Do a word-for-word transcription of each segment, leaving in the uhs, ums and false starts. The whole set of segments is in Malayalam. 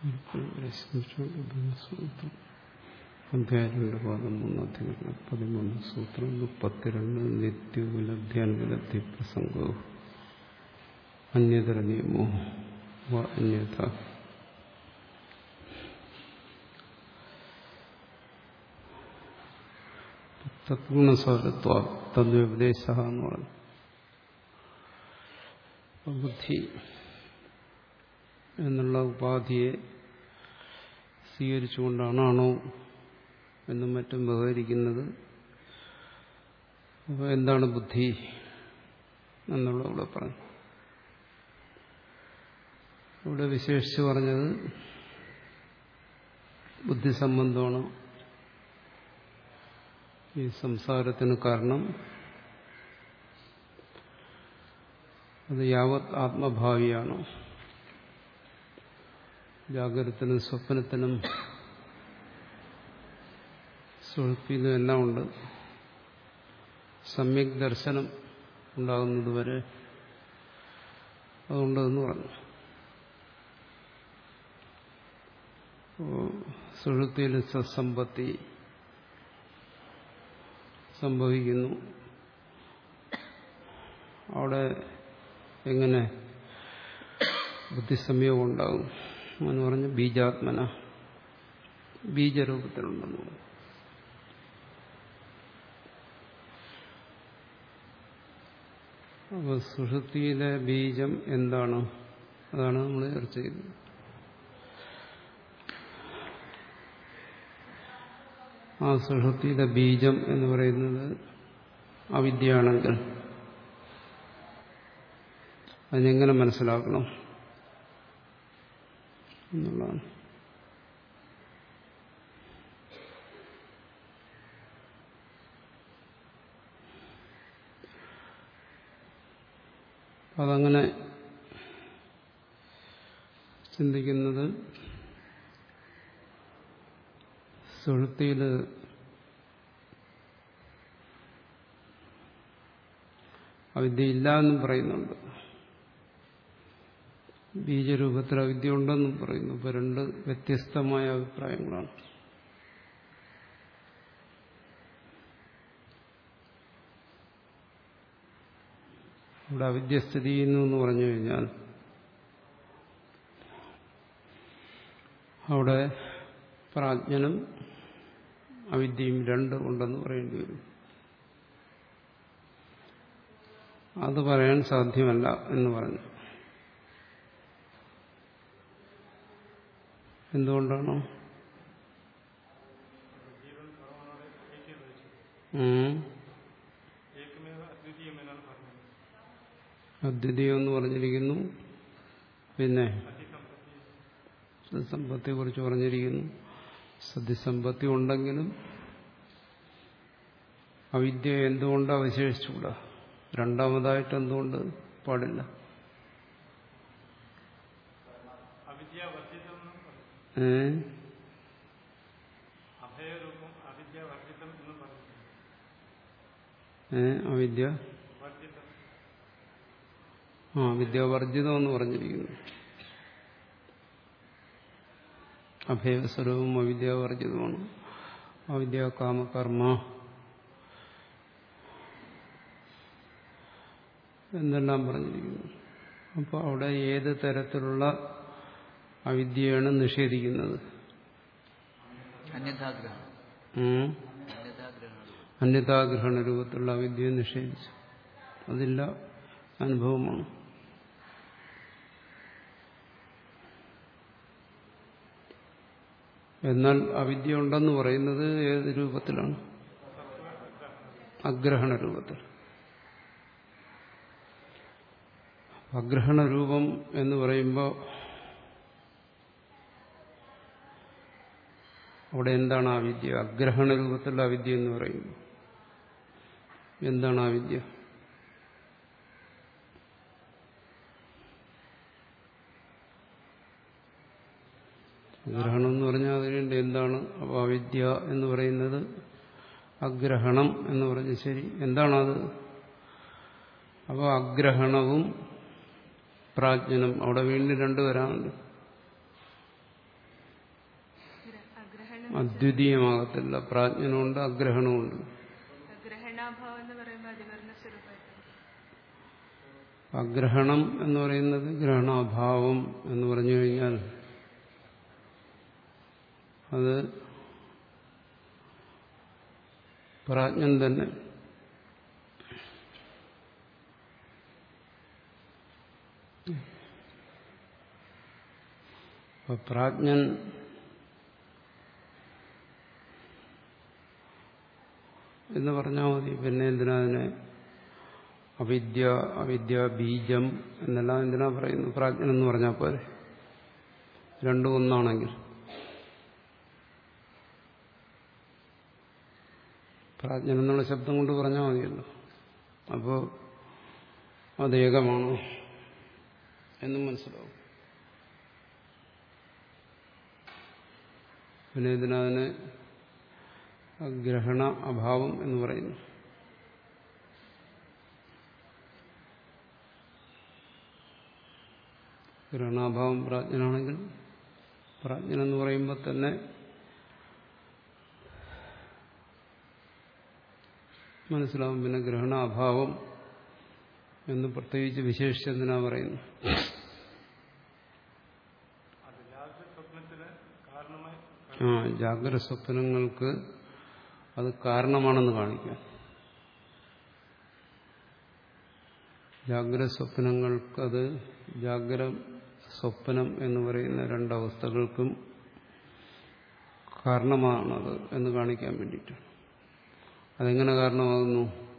സൂത്രം അധ്യായം രണ്ട് പാദം മൂന്നാധികരണം പതിമൂന്ന് സൂത്രം മുപ്പത്തിരണ്ട് നിത്യോപലബ്ധ്യാനുപലബ്ധി പ്രസംഗവും അന്യതര നിയമോ വ അന്യഥ. തദ്ഗുണസാരത്വ തദ്വ്യപദേശ എന്ന് പറഞ്ഞു. ബുദ്ധി എന്നുള്ള ഉപാധിയെ സ്വീകരിച്ചുകൊണ്ടാണ് ആണോ എന്നും മറ്റും വ്യവഹരിക്കുന്നത്. അപ്പോൾ എന്താണ് ബുദ്ധി എന്നുള്ള ഇവിടെ പറഞ്ഞു. ഇവിടെ വിശേഷിച്ച് പറഞ്ഞത് ബുദ്ധി സംബന്ധമാണ് ഈ സംസാരത്തിന് കാരണം. അത് യാവത് ആത്മഭാവിയാണ്. ജാഗ്രതത്തിനും സ്വപ്നത്തിനും സുഷുപ്തിയിലും എല്ലാം ഉണ്ട്. സമ്യക് ദർശനം ഉണ്ടാകുന്നതുവരെ അതുണ്ടെന്ന് പറഞ്ഞു. സുഷുപ്തിയിൽ സത്സമ്പത്തി സംഭവിക്കുന്നു. അവിടെ എങ്ങനെ ബുദ്ധിസംയോഗം ഉണ്ടാകും എന്ന് പറഞ്ഞ് ബീജാത്മന ബീജരൂപത്തിലുണ്ടെന്ന് പറഞ്ഞു. അപ്പോൾ സുഷുപ്തിയിലെ ബീജം എന്താണ്? അതാണ് നമ്മൾ ചർച്ച ചെയ്യുന്നത്. ആ സുഷുപ്തിയിലെ ബീജം എന്ന് പറയുന്നത് അവിദ്യയാണെങ്കിൽ അതിനെങ്ങനെ മനസ്സിലാക്കണം എന്നുള്ളതാണ്. അതങ്ങനെ ചിന്തിക്കുന്നത് സുഷുപ്തിയിൽ അവിദ്യയില്ല എന്നും പറയുന്നുണ്ട്, ബീജരൂപത്തിൽ അവിദ്യ ഉണ്ടെന്നും പറയുന്നു. ഇപ്പൊ രണ്ട് വ്യത്യസ്തമായ അഭിപ്രായങ്ങളാണ്. ഇവിടെ അവിദ്യ സ്ഥിതി ചെയ്യുന്നു എന്ന് പറഞ്ഞു കഴിഞ്ഞാൽ അവിടെ പ്രാജ്ഞനും അവിദ്യയും രണ്ട് ഉണ്ടെന്ന് പറയേണ്ടി വരും. അത് പറയാൻ സാധ്യമല്ല എന്ന് പറഞ്ഞു. എന്തുകൊണ്ടാണോ? അദ്വിതീയം എന്ന് പറഞ്ഞിരിക്കുന്നു. പിന്നെ സത്യസമ്പത്തിയെ കുറിച്ച് പറഞ്ഞിരിക്കുന്നു. സത്യസമ്പത്തി ഉണ്ടെങ്കിലും അവിദ്യ എന്തുകൊണ്ട് അവശേഷിച്ചുകൂടാ? രണ്ടാമതായിട്ട് എന്തുകൊണ്ട് പാടില്ല? ഏ ഏ അവിദ്യ ആ വിദ്യാവർജിതം എന്ന് പറഞ്ഞിരിക്കുന്നു. അഭയസ്വരവും അവിദ്യാവർജിതമാണ്. അവിദ്യ കാമകർമ്മ എന്നെല്ലാം പറഞ്ഞിരിക്കുന്നു. അപ്പോൾ അവിടെ ഏത് തരത്തിലുള്ള അവിദ്യയാണ് നിഷേധിക്കുന്നത്? അന്യഥാഗ്രഹണ രൂപത്തിലുള്ള അവിദ്യയെ നിഷേധിച്ചു. അതില്ല, അനുഭവമാണ്. എന്നാൽ അവിദ്യ ഉണ്ടെന്ന് പറയുന്നത് ഏത് രൂപത്തിലാണ്? അഗ്രഹണ രൂപത്തിൽ. അഗ്രഹണ രൂപം എന്ന് പറയുമ്പോൾ അവിടെ എന്താണ് ആ വിദ്യ? അഗ്രഹണ രൂപത്തിലുള്ള അവിദ്യ എന്ന് പറയുമ്പോൾ എന്താണ് ആ വിദ്യ? അഗ്രഹണം എന്ന് പറഞ്ഞാൽ അതിനുവേണ്ടി എന്താണ്? അപ്പോൾ അവിദ്യ എന്ന് പറയുന്നത് അഗ്രഹണം എന്ന് പറഞ്ഞ് ശരി, എന്താണത്? അപ്പോൾ അഗ്രഹണവും പ്രാജ്ഞനും അവിടെ വീണ്ടും രണ്ടു വരാനുണ്ട്. അദ്വിതീയമാകത്തില്ല. പ്രാജ്ഞനുണ്ട്, അഗ്രഹണമുണ്ട്. ഗ്രഹണാഭാവം എന്ന് പറയുമ്പോൾ അതിവർണ സ്വരൂപമായിട്ട് അഗ്രഹണം എന്ന് പറയുന്നത് ഗ്രഹണാഭാവം എന്ന് പറഞ്ഞു കഴിഞ്ഞാൽ അത് പ്രാജ്ഞൻ തന്നെ. അപ്പൊ പ്രാജ്ഞൻ എന്ന് പറഞ്ഞാൽ മതി. പിന്നെ എന്തിനാ അതിനെ അവിദ്യ, അവിദ്യ ബീജം എന്നെല്ലാം എന്തിനാ പറയുന്നു? പ്രാജ്ഞൻ എന്ന് പറഞ്ഞാൽ പോരെ, രണ്ടും ഒന്നാണെങ്കിൽ. പ്രാജ്ഞൻ എന്നുള്ള ശബ്ദം കൊണ്ട് പറഞ്ഞാൽ മതിയല്ലോ. അപ്പോൾ അത് ഏകമാണോ എന്നും മനസ്സിലാവും. പിന്നെ ഇതിനതിന് ഗ്രഹണ അഭാവം എന്ന് പറയുന്നു. ഗ്രഹണാഭാവം പ്രാജ്ഞനാണെങ്കിൽ പ്രാജ്ഞനെന്ന് പറയുമ്പോൾ തന്നെ മനസ്സിലാവും. പിന്നെ ഗ്രഹണാഭാവം എന്ന് പ്രത്യേകിച്ച് വിശേഷിച്ചെന്തിനാ പറയുന്നു? ആ ജാഗ്രത സ്വപ്നങ്ങൾക്ക് അത് കാരണമാണെന്ന് കാണിക്കാം. ജാഗ്രത സ്വപ്നങ്ങൾക്കത് ജാഗ്രത സ്വപ്നം എന്ന് പറയുന്ന രണ്ടവസ്ഥകൾക്കും കാരണമാണത് എന്ന് കാണിക്കാൻ വേണ്ടിയിട്ടാണ്. അതെങ്ങനെ കാരണമാകുന്നു?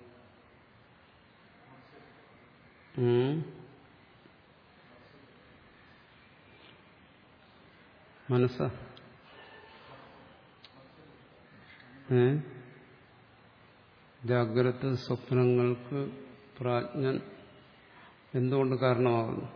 മനസ്സാ ഏ ജാഗ്രത സ്വപ്നങ്ങൾക്ക് പ്രാജ്ഞൻ എന്തുകൊണ്ട് കാരണമാകുന്നു?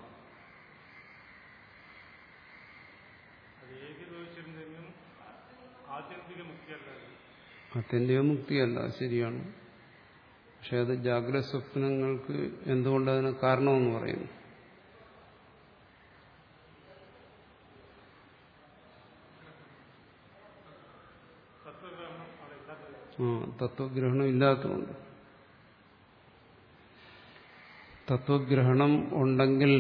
ആത്യന്തിക മുക്തിയല്ല, ശരിയാണ്. പക്ഷെ അത് ജാഗ്രത സ്വപ്നങ്ങൾക്ക് എന്തുകൊണ്ട് അതിന് കാരണമെന്ന് പറയുന്നു? ആ തത്വഗ്രഹണം ഇല്ലാത്തതുകൊണ്ട്. തത്വഗ്രഹണം ഉണ്ടെങ്കിൽ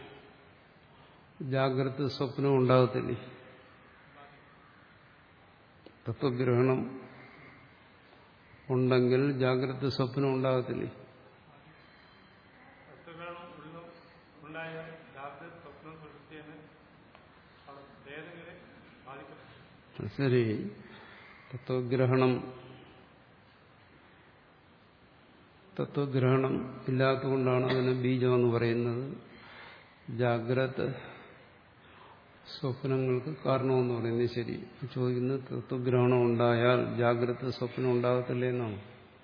ജാഗ്രത സ്വപ്നം ഉണ്ടാകത്തില്ലേ? തത്വഗ്രഹണം ഉണ്ടെങ്കിൽ ജാഗ്രത സ്വപ്നം ഉണ്ടാകത്തില്ലേ? ശരി. തത്വഗ്രഹണം തത്വഗ്രഹണം ഇല്ലാത്തതുകൊണ്ടാണ് അതിന് ബീജമെന്ന് പറയുന്നത്. ജാഗ്രത സ്വപ്നങ്ങൾക്ക് കാരണമെന്ന് പറയുന്നത് ശരി. ചോദിക്കുന്നത് തത്വഗ്രഹണം ഉണ്ടായാൽ ജാഗ്രത സ്വപ്നം ഉണ്ടാകത്തില്ലേ എന്നാണ്.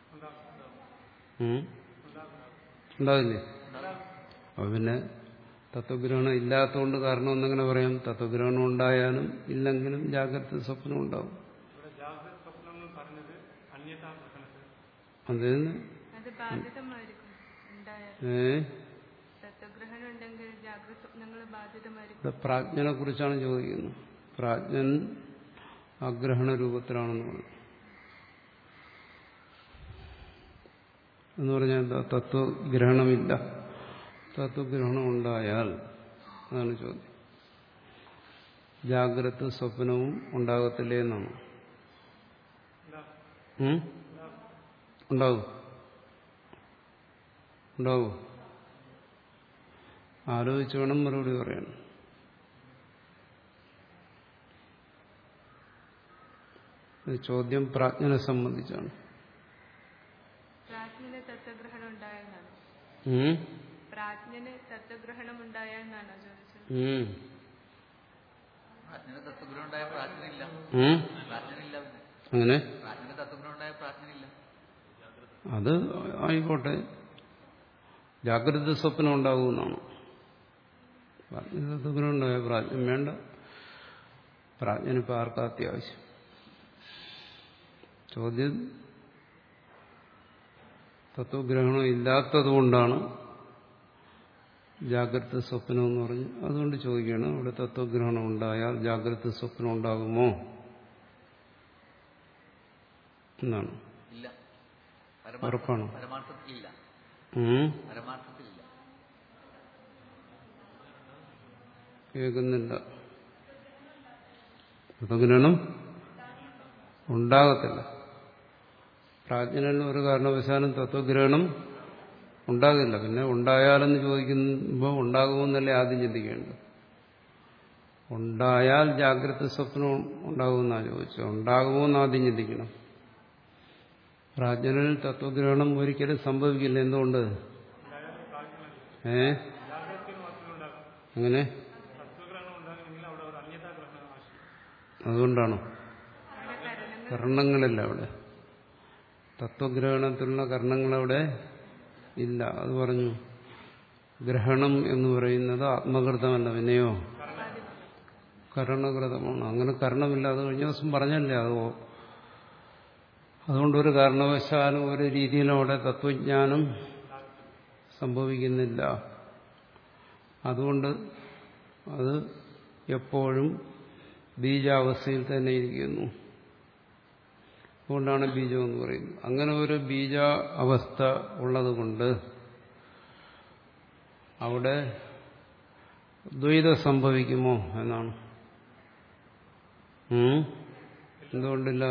ഉണ്ടാകില്ലേ? അപ്പൊ പിന്നെ തത്വഗ്രഹണം ഇല്ലാത്തതുകൊണ്ട് കാരണം എന്നെങ്ങനെ പറയാം? തത്വഗ്രഹണം ഉണ്ടായാലും ഇല്ലെങ്കിലും ജാഗ്രത സ്വപ്നം ഉണ്ടാവും. അതിന് പ്രാജ്ഞനെ കുറിച്ചാണ് ചോദിക്കുന്നത്. പ്രാജ്ഞൻ അഗ്രഹണ രൂപത്തിലാണെന്ന് പറഞ്ഞു. എന്ന് പറഞ്ഞാൽ എന്താ? തത്വഗ്രഹണമില്ല. തത്വഗ്രഹണം ഉണ്ടായാൽ അതാണ് ചോദ്യം. ജാഗ്രത സ്വപ്നവും ഉണ്ടാകത്തില്ലേ എന്നാണ്. ഉണ്ടാവും ഉണ്ടാവൂ ആലോചിച്ച് വേണം മറുപടി പറയണം. ചോദ്യം പ്രാജ്ഞനെ സംബന്ധിച്ചാണ്. പ്രാജ്ഞന് തത്വഗ്രഹണം ഉണ്ടായെന്നാണ്. പ്രാജ്ഞന് തത്വഗ്രഹണം ഉണ്ടായെന്നാണോ ചോദിച്ചത്? അങ്ങനെ അത് ആയിക്കോട്ടെ. ജാഗ്രത സ്വപ്നം ഉണ്ടാകുമെന്നാണ്. തത്വഗ്രഹം ഉണ്ടായ പ്രാജ്ഞം വേണ്ട. പ്രാജ്ഞനിപ്പോൾ ആർക്കാ അത്യാവശ്യം? ചോദ്യം തത്വഗ്രഹണം ഇല്ലാത്തതുകൊണ്ടാണ് ജാഗ്രത സ്വപ്നം എന്ന് പറഞ്ഞു. അതുകൊണ്ട് ചോദിക്കുകയാണ്, അവിടെ തത്വഗ്രഹണം ഉണ്ടായാൽ ജാഗ്രത സ്വപ്നം ഉണ്ടാകുമോ? എന്നാണ്. ഇല്ല, ഉറപ്പാണോ? പരമാർത്ഥത്തിലില്ല. ഉം? പരമാർത്ഥത്തിലില്ല. കേൾക്കുന്നില്ല. തത്വഗ്രഹണം ഉണ്ടാകത്തില്ല. പ്രാജ്ഞനിൽ ഒരു കാരണവശാലും തത്വഗ്രഹണം ഉണ്ടാകില്ല. പിന്നെ ഉണ്ടായാലെന്ന് ചോദിക്കുമ്പോൾ ഉണ്ടാകുമെന്നല്ലേ ആദ്യം ചിന്തിക്കേണ്ടത്. ഉണ്ടായാൽ ജാഗ്രത സ്വപ്നം ഉണ്ടാകുമെന്നാണ് ചോദിച്ചത്. ഉണ്ടാകുമോന്ന് ആദ്യം ചിന്തിക്കണം. പ്രാജ്ഞനിൽ തത്വഗ്രഹണം ഒരിക്കലും സംഭവിക്കില്ല. എന്തുകൊണ്ട്? ഏ അങ്ങനെ അതുകൊണ്ടാണോ? കർണങ്ങളില്ല അവിടെ. തത്വഗ്രഹണത്തിലുള്ള കർണങ്ങളവിടെ ഇല്ല. അത് പറഞ്ഞു. ഗ്രഹണം എന്ന് പറയുന്നത് ആത്മകൃതമല്ല, പിന്നെയോ കരണകൃതമാണ്. അങ്ങനെ കരണമില്ല. അത് കഴിഞ്ഞ ദിവസം പറഞ്ഞല്ലേ. അത് അതുകൊണ്ടൊരു കാരണവശാലും ഒരു രീതിയിലും അവിടെ തത്വജ്ഞാനം സംഭവിക്കുന്നില്ല. അതുകൊണ്ട് അത് എപ്പോഴും ബീജാവസ്ഥയിൽ തന്നെ ഇരിക്കുന്നു. അതുകൊണ്ടാണ് ബീജം എന്ന് പറയുന്നത്. അങ്ങനെ ഒരു ബീജ അവസ്ഥ ഉള്ളതുകൊണ്ട് അവിടെ ദ്വൈതം സംഭവിക്കുമോ എന്നാണ്. എന്തുകൊണ്ടില്ല?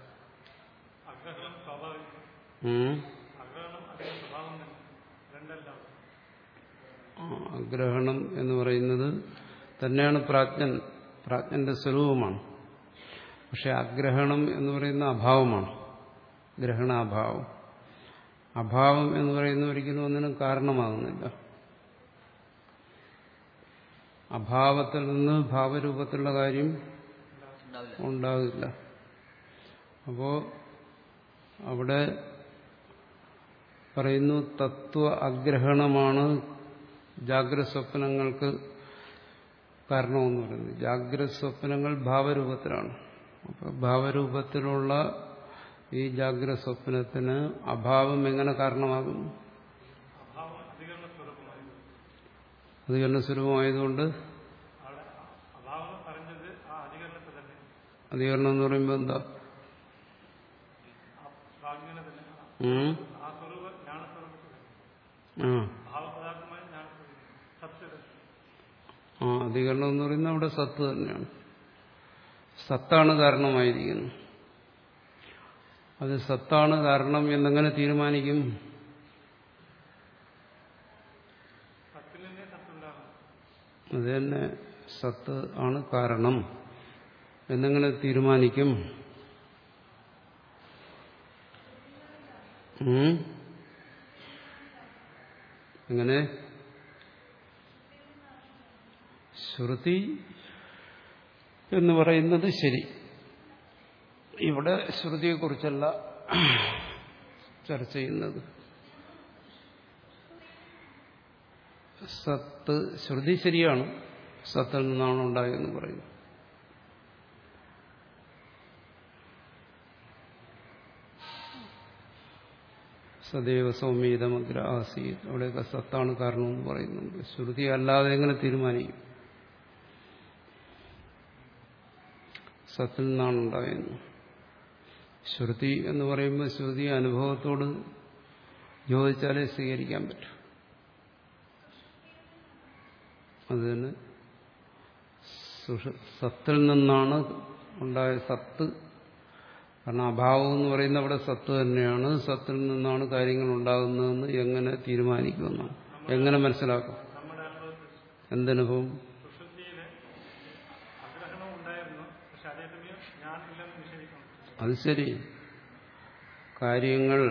അഗ്രഹണം എന്ന് പറയുന്നത് തന്നെയാണ് പ്രാജ്ഞൻ, പ്രാജ്ഞന്റെ സ്വരൂപമാണ്. പക്ഷെ അഗ്രഹണം എന്ന് പറയുന്ന അഭാവമാണ്. ഗ്രഹണാഭാവം. അഭാവം എന്ന് പറയുന്ന ഒരിക്കലും ഒന്നിനും കാരണമാകുന്നില്ല. അഭാവത്തിൽ നിന്ന് ഭാവരൂപത്തിലുള്ള കാര്യം ഉണ്ടാകില്ല. അപ്പോ അവിടെ പറയുന്നു തത്വ അഗ്രഹണമാണ് ജാഗ്രത സ്വപ്നങ്ങൾക്ക് കാരണമെന്ന് പറയുന്നത്. ജാഗ്രത സ്വപ്നങ്ങൾ ഭാവരൂപത്തിലാണ്. അപ്പൊ ഭാവരൂപത്തിലുള്ള ഈ ജാഗ്രത സ്വപ്നത്തിന് അഭാവം എങ്ങനെ കാരണമാകും? അധികരണ സ്വരൂപമായതുകൊണ്ട്. അധികരണം എന്ന് പറയുമ്പോൾ എന്താ? ആ അധികരണം എന്ന് പറയുന്നത് അവിടെ സത്ത് തന്നെയാണ്. സത്താണ് കാരണമായിരിക്കുന്നു. അത് സത്താണ് കാരണം എന്നെങ്ങനെ തീരുമാനിക്കും? അത് തന്നെ സത്ത് ആണ് കാരണം എന്നെങ്ങനെ തീരുമാനിക്കും? എങ്ങനെ? ശ്രുതി എന്ന് പറയുന്നത് ശരി. ഇവിടെ ശ്രുതിയെക്കുറിച്ചല്ല ചർച്ച ചെയ്യുന്നത്. സത്ത് ശ്രുതി ശരിയാണ്, സത്തിൽ നിന്നാണ് ഉണ്ടായതെന്ന് പറയുന്നു. സദൈവ സൗമ്യതമഗ്ര ആസീത്, അവിടെയൊക്കെ സത്താണ് കാരണമെന്ന് പറയുന്നുണ്ട്. ശ്രുതി അല്ലാതെ എങ്ങനെ തീരുമാനിക്കും? സത്തിൽ നിന്നാണ് ഉണ്ടായെന്ന്. ശ്രുതി എന്ന് പറയുമ്പോൾ ശ്രുതി അനുഭവത്തോട് യോജിച്ചാലേ സ്വീകരിക്കാൻ പറ്റും. അതിന് സത്തിൽ നിന്നാണ് ഉണ്ടായ സത്ത്. കാരണം അഭാവം എന്ന് പറയുന്ന അവിടെ സത്ത് തന്നെയാണ്. സത്തിൽ നിന്നാണ് കാര്യങ്ങൾ ഉണ്ടാകുന്നതെന്ന് എങ്ങനെ തീരുമാനിക്കുമെന്നാണ്. എങ്ങനെ മനസ്സിലാക്കും? എന്തനുഭവം? അത് ശരി. കാര്യങ്ങൾ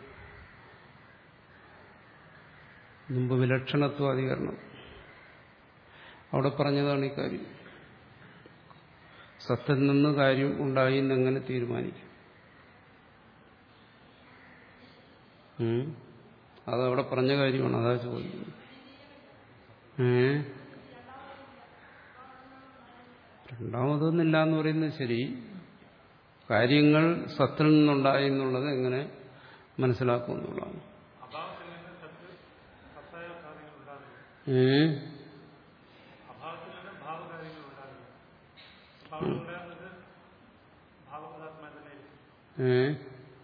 മുമ്പ് വിലക്ഷണത്വാധികരണം അവിടെ പറഞ്ഞതാണ് ഈ കാര്യം. സത്തിൽ നിന്ന് കാര്യം ഉണ്ടായി എന്നെങ്ങനെ തീരുമാനിക്കും? അതവിടെ പറഞ്ഞ കാര്യമാണ്. അതാ ചോദിക്കുന്നത്. ഏ രണ്ടാമതൊന്നില്ല എന്ന് പറയുന്നത് ശരി. കാര്യങ്ങൾ സത്തിൽ നിന്നുണ്ടായി എന്നുള്ളത് എങ്ങനെ മനസ്സിലാക്കും എന്നുള്ളതാണ്. ഏ ഏ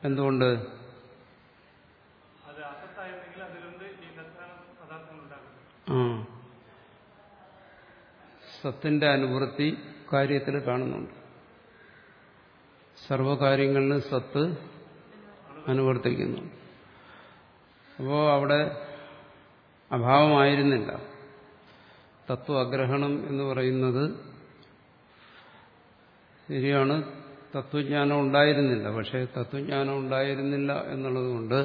എന്തുകൊണ്ട്? ആ സത്തിന്റെ അനുവൃത്തി കാര്യത്തിൽ കാണുന്നുണ്ട്. സർവകാര്യങ്ങളിലും സത്ത് അനുവർത്തിക്കുന്നു. അപ്പോ അവിടെ അഭാവമായിരുന്നില്ല. തത്വാഗ്രഹണം എന്ന് പറയുന്നത് ശരിയാണ്, തത്വജ്ഞാനം ഉണ്ടായിരുന്നില്ല. പക്ഷേ തത്വജ്ഞാനം ഉണ്ടായിരുന്നില്ല എന്നുള്ളതുകൊണ്ട്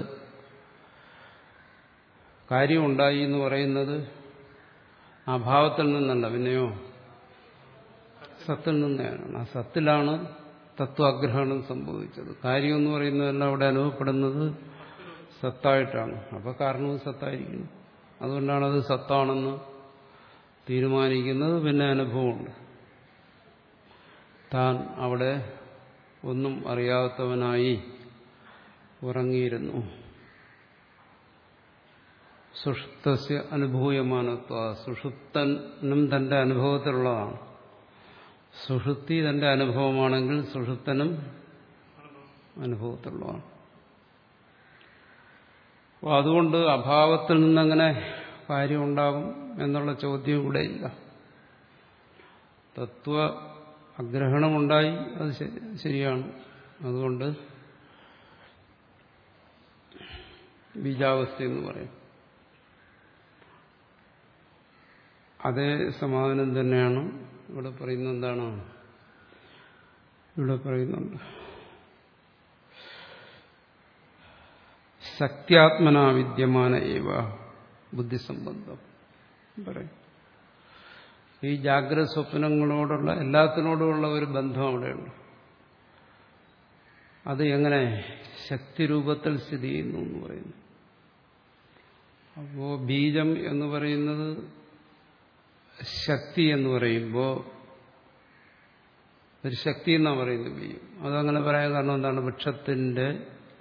കാര്യമുണ്ടായി എന്ന് പറയുന്നത് അഭാവത്തിൽ നിന്നല്ല, പിന്നെയോ സത്തിൽ നിന്നാണ്. ആ സത്തിലാണ് തത്വാഗ്രഹണം സംഭവിച്ചത്. കാര്യം എന്ന് പറയുന്നതെല്ലാം അവിടെ അനുഭവപ്പെടുന്നത് സത്തായിട്ടാണ്. അപ്പോൾ കാരണവും സത്തായിരിക്കുന്നു. അതുകൊണ്ടാണത് സത്താണെന്ന് തീരുമാനിക്കുന്നത്. പിന്നെ അനുഭവമുണ്ട്. താൻ അവിടെ ഒന്നും അറിയാത്തവനായി ഉറങ്ങിയിരുന്നു. സുഷുപ്തസ്യ അനുഭൂയമാനത്വ, സുഷുപ്തനും തന്റെ അനുഭവത്തിലുള്ളതാണ്. സുഷുപ്തി തന്റെ അനുഭവമാണെങ്കിൽ സുഷുപ്തനും അനുഭവത്തിലുള്ളതാണ്. അപ്പോൾ അതുകൊണ്ട് അഭാവത്തിൽ നിന്നങ്ങനെ കാര്യമുണ്ടാകും എന്നുള്ള ചോദ്യം ഇവിടെ ഇല്ല. തത്വ അഗ്രഹണമുണ്ടായി, അത് ശരിയാണ്. അതുകൊണ്ട് ബീജാവസ്ഥ എന്ന് പറയും. അതേ സമാധാനം തന്നെയാണ് ഇവിടെ പറയുന്നത്. എന്താണ് ഇവിടെ പറയുന്നുണ്ട്? ശക്തിയാത്മനാ വിദ്യമാന ഏവ ബുദ്ധിസംബന്ധം പറയും. ഈ ജാഗ്രത സ്വപ്നങ്ങളോടുള്ള എല്ലാത്തിനോടുമുള്ള ഒരു ബന്ധം അവിടെയുണ്ട്. അത് എങ്ങനെ ശക്തിരൂപത്തിൽ സ്ഥിതി ചെയ്യുന്നു എന്ന് പറയുന്നു. അപ്പോ ബീജം എന്ന് പറയുന്നത് ശക്തി എന്ന് പറയുമ്പോൾ ഒരു ശക്തി എന്നാണ് പറയുന്നത് ബീജം. അതങ്ങനെ പറയാൻ കാരണം എന്താണ്? വൃക്ഷത്തിന്റെ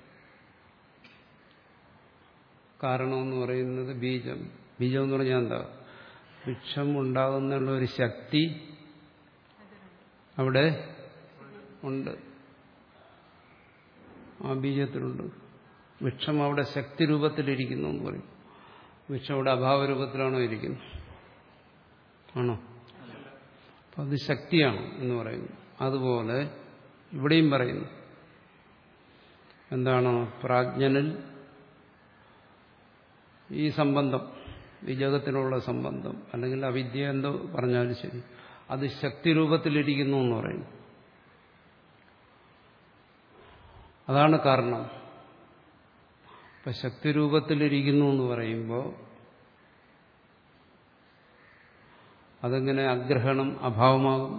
കാരണമെന്ന് പറയുന്നത് ബീജം. ബീജം എന്ന് പറഞ്ഞാൽ എന്താ? വൃക്ഷം ഉണ്ടാകുന്നുള്ള ഒരു ശക്തി അവിടെ ഉണ്ട്, ആ ബീജത്തിലുണ്ട്. വൃക്ഷം അവിടെ ശക്തി രൂപത്തിലിരിക്കുന്നു എന്ന് പറയും. വൃക്ഷം അവിടെ അഭാവരൂപത്തിലാണോ ഇരിക്കുന്നത്? ആണോ? അപ്പം അത് ശക്തിയാണ് എന്ന് പറയുന്നു. അതുപോലെ ഇവിടെയും പറയുന്നു. എന്താണ്? പ്രാജ്ഞനിൽ ഈ സംബന്ധം, ഈ ജഗത്തിലുള്ള സംബന്ധം, അല്ലെങ്കിൽ അവിദ്യ എന്തോ പറഞ്ഞാലും ശരി, അത് ശക്തിരൂപത്തിലിരിക്കുന്നു എന്ന് പറയുന്നു. അതാണ് കാരണം. ഇപ്പൊ ശക്തിരൂപത്തിലിരിക്കുന്നു എന്ന് പറയുമ്പോൾ അതെങ്ങനെ അഗ്രഹണം അഭാവമാകും?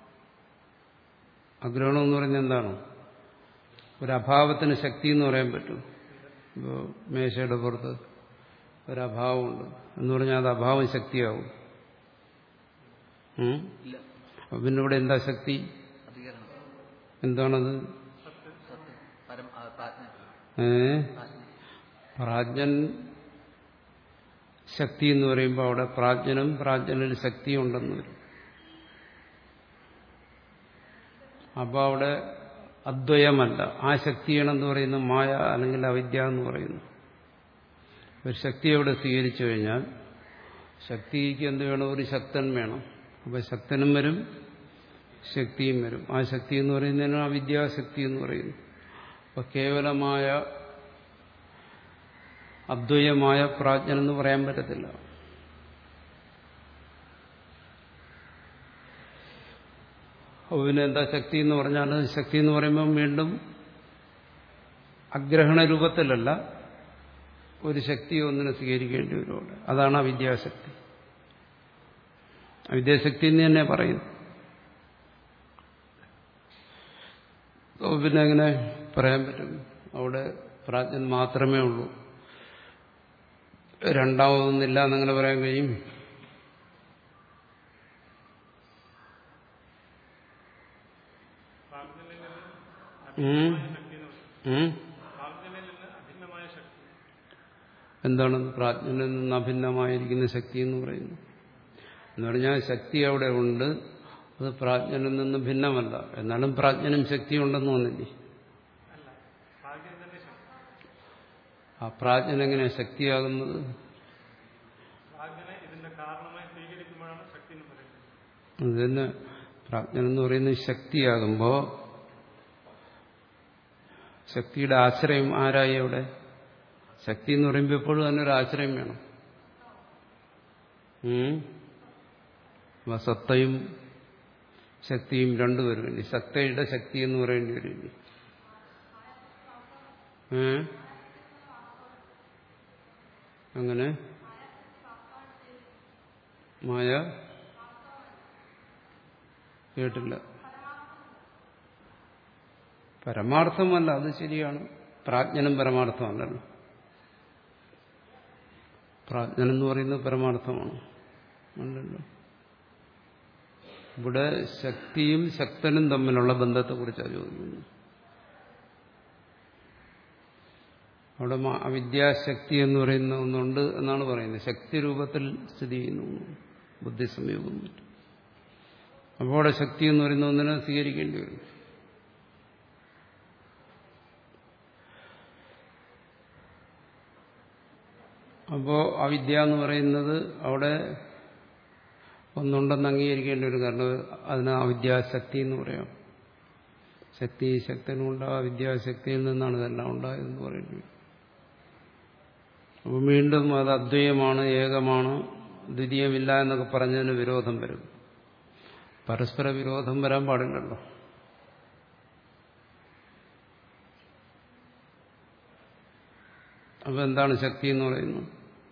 അഗ്രഹണം എന്ന് പറഞ്ഞാൽ എന്താണ്? ഒരു അഭാവത്തിന് ശക്തി എന്ന് പറയാൻ പറ്റും. ഇപ്പോൾ മേശയുടെ പുറത്ത് ഒരഭാവമുണ്ട് എന്ന് പറഞ്ഞാൽ അത് അഭാവം ശക്തിയാവും. പിന്നെ ഇവിടെ എന്താ ശക്തി? എന്താണത്? ഏ പ്രാജ്ഞൻ ശക്തി എന്ന് പറയുമ്പോൾ അവിടെ പ്രാജ്ഞനും പ്രാജ്ഞനിൽ ശക്തിയും ഉണ്ടെന്ന് വരും. അപ്പോൾ അവിടെ അദ്വയമല്ല. ആ ശക്തിയാണെന്ന് പറയുന്നത് മായ അല്ലെങ്കിൽ അവിദ്യ എന്ന് പറയുന്നു. ഒരു ശക്തി അവിടെ സ്വീകരിച്ചു കഴിഞ്ഞാൽ ശക്തിക്ക് എന്ത് വേണം? ഒരു ശക്തൻ വേണം. അപ്പോൾ ശക്തനും വരും, ശക്തിയും വരും. ആ ശക്തി എന്ന് പറയുന്നതിന് അവിദ്യാശക്തി എന്ന് പറയുന്നു. അപ്പോൾ കേവലമായ അദ്വൈതമായ പ്രാജ്ഞനെന്ന് പറയാൻ പറ്റത്തില്ല. അപ്പോൾ പിന്നെ എന്താ ശക്തി എന്ന് പറഞ്ഞാൽ? ശക്തി എന്ന് പറയുമ്പം വീണ്ടും അഗ്രഹണ രൂപത്തിലല്ല, ഒരു ശക്തി ഒന്നിനെ സ്വീകരിക്കേണ്ടി വരും. അതാണ് അവിദ്യാശക്തി. അവിദ്യാശക്തി എന്ന് തന്നെ പറയുന്നു. പിന്നെ എങ്ങനെ പറയാൻ പറ്റും? അവിടെ പ്രാജ്ഞൻ മാത്രമേ ഉള്ളൂ, രണ്ടാമതൊന്നില്ല എന്നങ്ങനെ പറയാൻ കഴിയും? എന്താണ് പ്രാജ്ഞനിൽ നിന്ന് അഭിന്നമായിരിക്കുന്ന ശക്തി എന്ന് പറയുന്നു? എന്ന് പറഞ്ഞാൽ ശക്തി അവിടെ ഉണ്ട്, അത് പ്രാജ്ഞനിൽ നിന്ന് ഭിന്നമല്ല. എന്നാലും പ്രാജ്ഞനും ശക്തിയുണ്ടെന്ന് തോന്നില്ലേ? ആ പ്രാജ്ഞൻ എങ്ങനെയാണ് ശക്തിയാകുന്നത്? അത് തന്നെ പ്രാജ്ഞൻ എന്ന് പറയുന്നത് ശക്തിയാകുമ്പോൾ ശക്തിയുടെ ആശ്രയം ആരായി അവിടെ? ശക്തി എന്ന് പറയുമ്പോൾ എപ്പോഴും അതിനൊരു ആശ്രയം വേണം. സത്തയും ശക്തിയും രണ്ടുപേരും വേണ്ടി. സത്തയുടെ ശക്തി എന്ന് പറയേണ്ടി വരില്ല. ഏ അങ്ങനെ മായ കേട്ടില്ല. പരമാർത്ഥമല്ല, അത് ശരിയാണ്. പ്രാജ്ഞനും പരമാർത്ഥമല്ലല്ലോ. പ്രാജ്ഞനെന്ന് പറയുന്നത് പരമാർത്ഥമാണ് അല്ലല്ലോ. ഇവിടെ ശക്തിയും ശക്തനും തമ്മിലുള്ള ബന്ധത്തെക്കുറിച്ചാണ് ചോദിക്കുന്നത്. അവിടെ അവിദ്യാശക്തി എന്ന് പറയുന്ന ഒന്നുണ്ട് എന്നാണ് പറയുന്നത്. ശക്തി രൂപത്തിൽ സ്ഥിതി ചെയ്യുന്നു ബുദ്ധി സംയോഗം. അപ്പോൾ അവിടെ ശക്തി എന്ന് പറയുന്ന ഒന്നിനെ സ്വീകരിക്കേണ്ടി വരും. അപ്പോൾ അവിദ്യ എന്ന് പറയുന്നത് അവിടെ ഒന്നുണ്ടെന്ന് അംഗീകരിക്കേണ്ടി വരും. കാരണം അതിന് അവിദ്യാശക്തി എന്ന് പറയാം. ശക്തി ശക്തനുണ്ടാ വിദ്യാശക്തിയിൽ നിന്നാണ് ഇതെല്ലാം ഉണ്ടായതെന്ന് പറയേണ്ടി വരും. അപ്പോൾ വീണ്ടും അത് അദ്വൈതമാണ്, ഏകമാണ്, ദ്വിതീയമില്ല എന്നൊക്കെ പറഞ്ഞതിന് വിരോധം വരും. പരസ്പര വിരോധം വരാൻ പാടില്ലല്ലോ. അപ്പോൾ എന്താണ് ശക്തി എന്ന് പറയുന്നത്?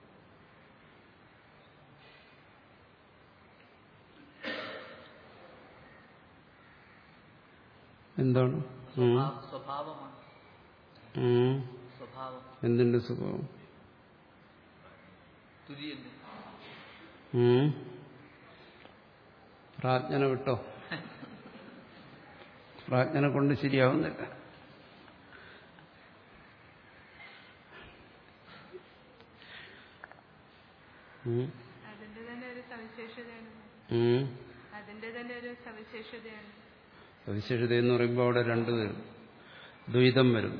എന്താണ്? എന്തിന്റെ സ്വഭാവം? പ്രാജ്ഞനെ വിട്ടോ? പ്രാജ്ഞനെ കൊണ്ട് ശരിയാവുന്നില്ല. അതിന്റെ തന്നെ ഒരു സവിശേഷതയാണ്. അതിന്റെ തന്നെ ഒരു സവിശേഷതയാണ്. സവിശേഷത എന്ന് പറയുമ്പോൾ അവിടെ രണ്ട് വരും. ദ്വൈതം വരും.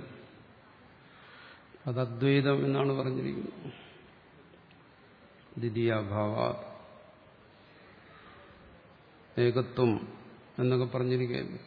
അത് അദ്വൈതം എന്നാണ് പറഞ്ഞിരിക്കുന്നത്. ദ്വിതീയാഭാവ ഏകത്വം എന്നൊക്കെ പറഞ്ഞിരിക്കുകയല്ലേ.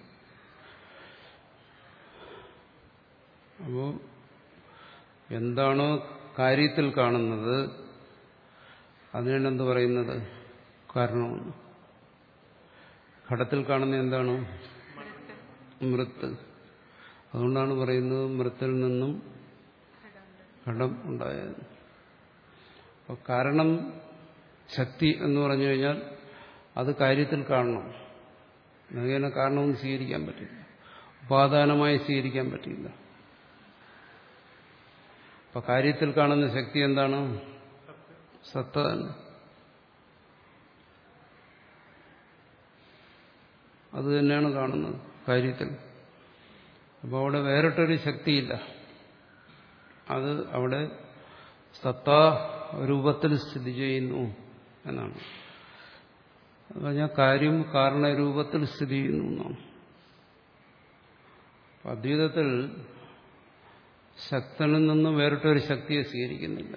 അപ്പോൾ എന്താണോ കാര്യത്തിൽ കാണുന്നത് അതിനാണ് എന്ത് പറയുന്നത്? കാരണമെന്ന്. ഘടത്തിൽ കാണുന്ന എന്താണ്? മൃത്ത്. അതുകൊണ്ടാണ് പറയുന്നത് മൃത്തിൽ നിന്നും ഘടം ഉണ്ടായത്. അപ്പോൾ കാരണം ശക്തി എന്ന് പറഞ്ഞു കഴിഞ്ഞാൽ അത് കാര്യത്തിൽ കാണണം. അങ്ങനെ കാരണമൊന്നും സ്വീകരിക്കാൻ പറ്റില്ല, ഉപാദാനമായി സ്വീകരിക്കാൻ പറ്റില്ല. അപ്പൊ കാര്യത്തിൽ കാണുന്ന ശക്തി എന്താണ്? സത്ത തന്നെ. അത് തന്നെയാണ് കാണുന്നത് കാര്യത്തിൽ. അപ്പോൾ അവിടെ വേറിട്ടൊരു ശക്തിയില്ല. അത് അവിടെ സത്താ രൂപത്തിൽ സ്ഥിതി ചെയ്യുന്നു എന്നാണ്. അത് പറഞ്ഞാൽ കാര്യം കാരണരൂപത്തിൽ സ്ഥിതി ചെയ്യുന്നു എന്നാണ്. അദ്വൈതത്തിൽ ശക്തനിൽ നിന്ന് വേറിട്ടൊരു ശക്തിയെ സ്വീകരിക്കുന്നില്ല.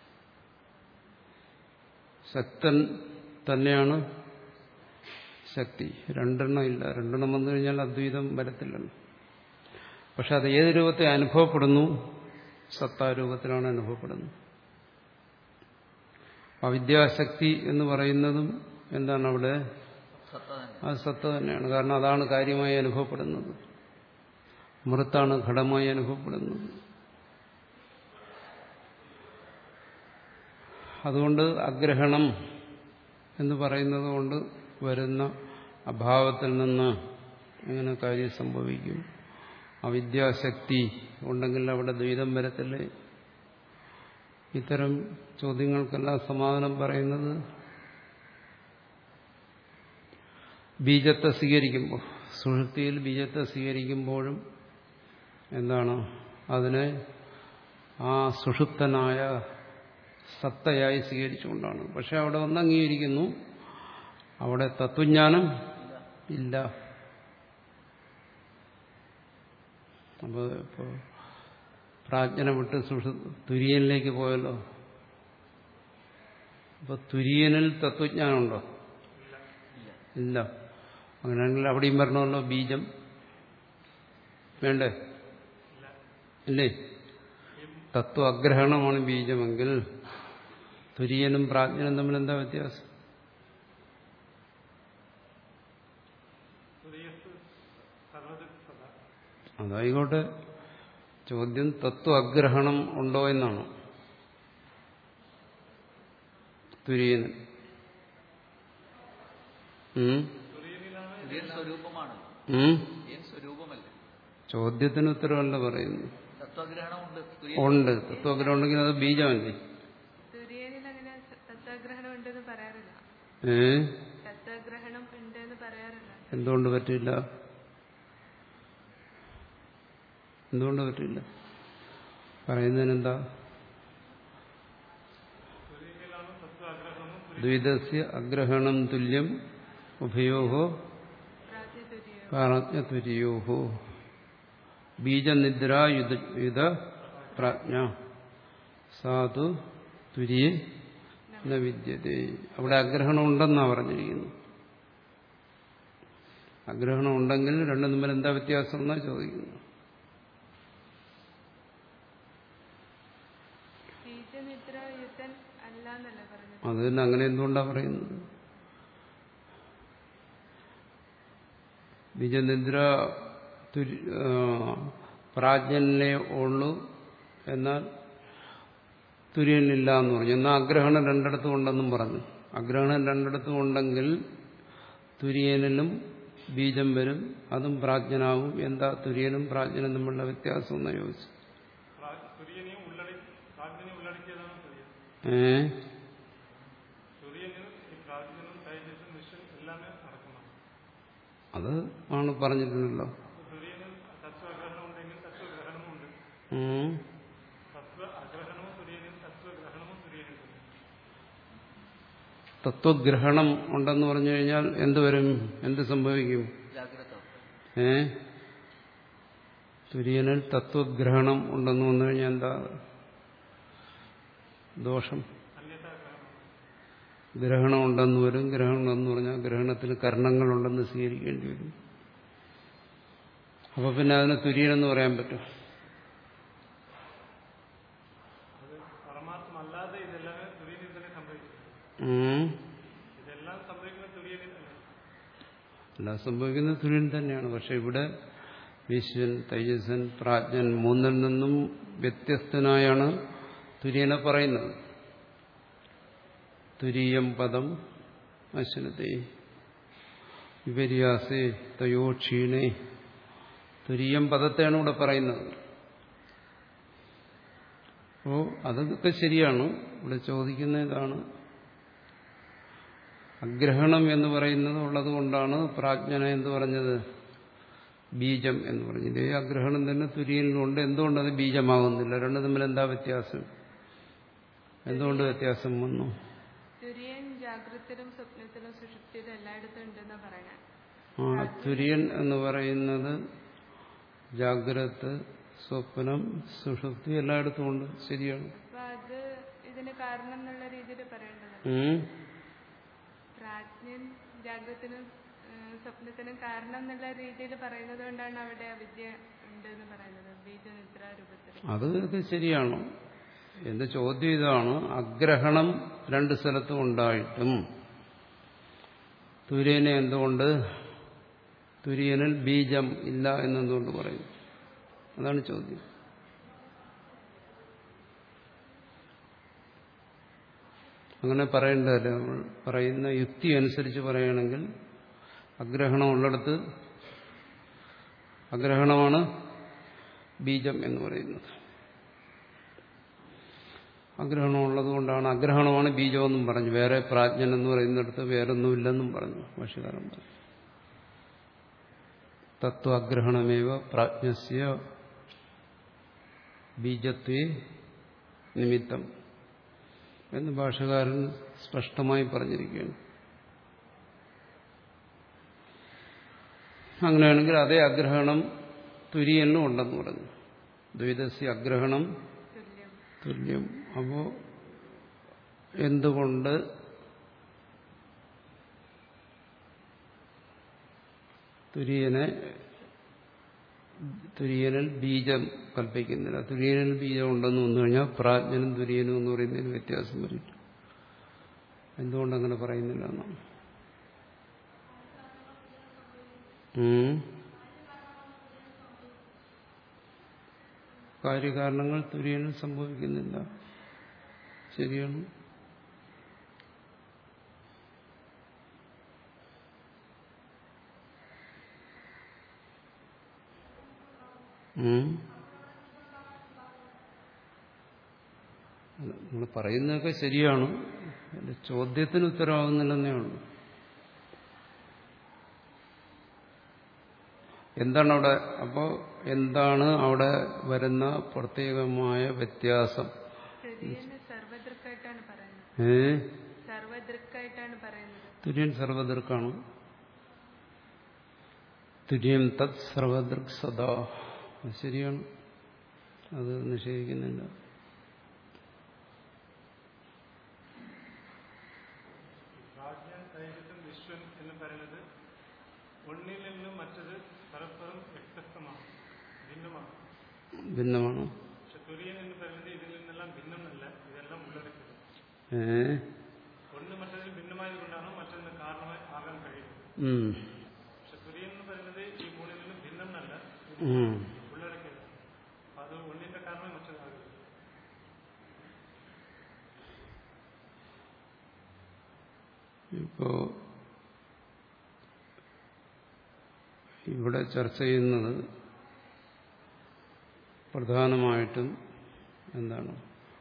ശക്തൻ തന്നെയാണ് ശക്തി. രണ്ടെണ്ണം ഇല്ല. രണ്ടെണ്ണം വന്നു കഴിഞ്ഞാൽ അദ്വൈതം വരത്തില്ലല്ലോ. പക്ഷെ അത് ഏത് രൂപത്തെ അനുഭവപ്പെടുന്നു? സത്താരൂപത്തിലാണ് അനുഭവപ്പെടുന്നത്. അവിദ്യാശക്തി എന്ന് പറയുന്നതും എന്താണ് അവിടെ? അത് സത്ത തന്നെയാണ്. കാരണം അതാണ് കാര്യമായി അനുഭവപ്പെടുന്നത്. മൃത്താണ് ഘടമായി അനുഭവപ്പെടുന്നത്. അതുകൊണ്ട് അഗ്രഹണം എന്ന് പറയുന്നത് കൊണ്ട് വരുന്ന അഭാവത്തിൽ നിന്ന് എങ്ങനെ കാര്യം സംഭവിക്കും? അവിദ്യാശക്തി ഉണ്ടെങ്കിൽ അവിടെ ദ്വൈതം വരത്തില്ലേ? ഇത്തരം ചോദ്യങ്ങൾക്കെല്ലാം സമാധാനം പറയുന്നത് ബീജത്തെ സ്വീകരിക്കുമ്പോൾ, സുഷുപ്തിയിൽ ബീജത്തെ സ്വീകരിക്കുമ്പോഴും എന്താണ് അതിനെ ആ സുഷുപ്തനായ സത്തയായി സ്വീകരിച്ചുകൊണ്ടാണ്. പക്ഷെ അവിടെ ഒന്ന് അംഗീകരിക്കുന്നു, അവിടെ തത്വജ്ഞാനം ഇല്ല. അപ്പോൾ ഇപ്പോൾ പ്രാജ്ഞനെ വിട്ട് സുഷു തുര്യനിലേക്ക് പോയല്ലോ. അപ്പൊ തുര്യനിൽ തത്വജ്ഞാനമുണ്ടോ? ഇല്ല. അങ്ങനെയാണെങ്കിൽ അവിടെയും വരണമല്ലോ ബീജം. വേണ്ടേ? ഇല്ലേ? തത്വ അഗ്രഹണമാണ് ബീജമെങ്കിൽ തുര്യനും പ്രാജ്ഞനും തമ്മിൽ എന്താ വ്യത്യാസം? അതായിക്കോട്ടെ. ചോദ്യം തത്വ അഗ്രഹണം ഉണ്ടോ എന്നാണ്. തുര്യന് ചോദ്യത്തിന് ഉത്തരവല്ല പറയുന്നു. ഉണ്ട്. തത്വഗ്രഹണം ഉണ്ടെങ്കിൽ അത് ബീജമല്ലേ? ഏ എന്തുകൊണ്ട് പറ്റില്ല? എന്തുകൊണ്ട് പറ്റില്ല? പറയുന്നതിനെന്താ? ദ്വൈതസ്യ അഗ്രഹണം തുല്യം ഉഭയോഹോ പ്രാജ്ഞതുര്യോഹോ ബീജനിദ്രായുധ പ്രാജ്ഞ സാധു തുര്യേ ന വിദ്യതേ. അവിടെ അഗ്രഹണം ഉണ്ടെന്നാ പറഞ്ഞിരിക്കുന്നു. അഗ്രഹണം ഉണ്ടെങ്കിൽ രണ്ടും തമ്മിൽ എന്താ വ്യത്യാസം എന്നാ ചോദിക്കുന്നു. അത് തന്നെ. അങ്ങനെ എന്തുകൊണ്ടാ പറയുന്നത്? ബീജനിദ്ര പ്രാജ്ഞനെ ഉള്ളൂ, എന്നാൽ തുര്യനില്ല എന്ന് പറഞ്ഞു. എന്നാൽ അഗ്രഹണം രണ്ടിടത്തും ഉണ്ടെന്നും പറഞ്ഞു. അഗ്രഹണം രണ്ടിടത്തും ഉണ്ടെങ്കിൽ തുര്യനിലും ബീജം വരും, അതും പ്രാജ്ഞനാവും. എന്താ തുര്യനും പ്രാജ്ഞനും തമ്മിലുള്ള വ്യത്യാസം എന്ന് ചോദിച്ചു. ഏ അത് ആണ് പറഞ്ഞിട്ടുണ്ടല്ലോ. തത്വഗ്രഹണം ഉണ്ടെന്ന് പറഞ്ഞു കഴിഞ്ഞാൽ എന്തുവരും? എന്ത് സംഭവിക്കും? ഏ തുര്യനിൽ തത്വഗ്രഹണം ഉണ്ടെന്ന് വന്നു കഴിഞ്ഞാൽ എന്താ ദോഷം? ഗ്രഹണം ഉണ്ടെന്ന് വരും. ഗ്രഹണം ഉണ്ടെന്ന് പറഞ്ഞാൽ ഗ്രഹണത്തിന് കർണങ്ങളുണ്ടെന്ന് സ്വീകരിക്കേണ്ടി വരും. അപ്പൊ പിന്നെ അതിനെ തുര്യനെന്ന് പറയാൻ പറ്റും? എല്ലാം സംഭവിക്കുന്നത് തുര്യൻ തന്നെയാണ്. പക്ഷെ ഇവിടെ വിശ്വൻ, തൈജസൻ, പ്രാജ്ഞൻ മൂന്നിൽ നിന്നും വ്യത്യസ്തനായാണ് തുര്യനെ പറയുന്നത്. തുരീയം പദം അശ്വനത്തെ വിപര്യാസേ തയോ ക്ഷീണേ. തുരീയം പദത്തെയാണ് ഇവിടെ പറയുന്നത്. അപ്പോ അതൊക്കെ ശരിയാണ്. ഇവിടെ ചോദിക്കുന്ന ഇതാണ്, അഗ്രഹണം എന്ന് പറയുന്നത് ഉള്ളത് കൊണ്ടാണ് പ്രാജ്ഞന എന്ന് പറഞ്ഞത് ബീജം എന്ന് പറഞ്ഞത്. ഈ അഗ്രഹണം തന്നെ തുര്യനിലുണ്ട്. എന്തുകൊണ്ടത് ബീജമാകുന്നില്ല? രണ്ടും തമ്മിൽ എന്താ വ്യത്യാസം? എന്തുകൊണ്ട് വ്യത്യാസം വന്നു? ആ തുര്യൻ എന്ന് പറയുന്നത് ജാഗ്രത്, സ്വപ്നം, സുഷുപ്തി എല്ലായിടത്തും ഉണ്ട്. ശരിയാണ്. സ്വപ്നത്തിനും കാരണം എന്നുള്ള രീതിയിൽ പറയുന്നത് കൊണ്ടാണ് അവിടെ അവിദ്യ ഉണ്ടെന്ന് പറയുന്നത് ബീജനിദ്ര രൂപത്തിൽ. അത് ശരിയാണ്. എന്റെ ചോദ്യം ഇതാണ്, അഗ്രഹണം രണ്ട് സ്ഥലത്തും ഉണ്ടായിട്ടും തുര്യനെ എന്തുകൊണ്ട്, തുര്യനിൽ ബീജം ഇല്ല എന്നെന്തുകൊണ്ട് പറയും? അതാണ് ചോദ്യം. അങ്ങനെ പറയേണ്ടതല്ല. നമ്മൾ പറയുന്ന യുക്തി അനുസരിച്ച് പറയുകയാണെങ്കിൽ അഗ്രഹണം ഉള്ളിടത്ത് അഗ്രഹണമാണ് ബീജം എന്ന് പറയുന്നത്. അഗ്രഹണം ഉള്ളതുകൊണ്ടാണ് അഗ്രഹണമാണ് ബീജമെന്നും പറഞ്ഞു. വേറെ പ്രാജ്ഞൻ എന്ന് പറയുന്നിടത്ത് വേറൊന്നുമില്ലെന്നും പറഞ്ഞു ഭാഷ്യകാരൻ പറഞ്ഞു. തത്വാഗ്രഹണമേവ പ്രാജ്ഞസ്യ ബീജത്വേ നിമിത്തം എന്ന് ഭാഷകാരൻ സ്പഷ്ടമായി പറഞ്ഞിരിക്കുകയാണ്. അങ്ങനെയാണെങ്കിൽ അതേ അഗ്രഹണം തുര്യനും ഉണ്ടെന്ന് പറഞ്ഞു. ദ്വൈതസ്യ അഗ്രഹണം തുല്യം. തുല്യം. അപ്പോ എന്തുകൊണ്ട് തുര്യനെ തുര്യനിൽ ബീജം കൽപ്പിക്കുന്നില്ല? തുര്യനിൽ ബീജം ഉണ്ടെന്ന് വന്നു കഴിഞ്ഞാൽ പ്രാജ്ഞനും തുര്യനും എന്ന് പറയുന്നതിന് വ്യത്യാസം വരും. എന്തുകൊണ്ടങ്ങനെ പറയുന്നില്ല എന്നാണ്. കാര്യകാരണങ്ങൾ തുര്യനിൽ സംഭവിക്കുന്നില്ല. ശരിയാണ്. നിങ്ങൾ പറയുന്നതൊക്കെ ശരിയാണ്. എന്റെ ചോദ്യത്തിന് ഉത്തരവാകുന്നില്ലെന്നേ ഉള്ളൂ. എന്താണ് അവിടെ? അപ്പോ എന്താണ് അവിടെ വരുന്ന പ്രത്യേകമായ വ്യത്യാസം? സർവദൃക്കായിട്ടാണ് പറയുന്നത്. ഏ സർവദൃക്കായിട്ടാണ് പറയുന്നത്. തുര്യൻ സർവദൃക്കാണ്. തുര്യം തത് സർവദൃക് സദാ. ശരിയാണ്, അത് നിഷേധിക്കുന്നില്ല. വിശ്വൻ എന്ന് പറയുന്നത് ഒന്നിൽ നിന്നും മറ്റത് പരസ്പരം വ്യത്യസ്തമാണ്, ഭിന്നമാണ്. ഭിന്നമാണ്. പക്ഷെ തുര്യൻ എന്ന് പറയുന്നത് ഇതിൽ നിന്നെല്ലാം ഭിന്നമല്ല, ഇതെല്ലാം ഉള്ളടക്കിയത്. ഏ ഒന്ന് മറ്റതിൽ ഭിന്നമായത് കൊണ്ടാണ് മറ്റൊന്ന് കാരണമായി ആകാൻ കഴിയുന്നത്. പക്ഷെ തുര്യൻ എന്ന് പറയുന്നത് ഈ മൂന്നിൽ നിന്നും ഭിന്നമല്ല, ഉള്ളടക്കിയത്. അത് ഒന്നിന്റെ കാരണമായി മറ്റൊന്നാകുന്നത്. ഇപ്പോ ഇവിടെ ചർച്ച ചെയ്യുന്നത് പ്രധാനമായിട്ടും എന്താണ്?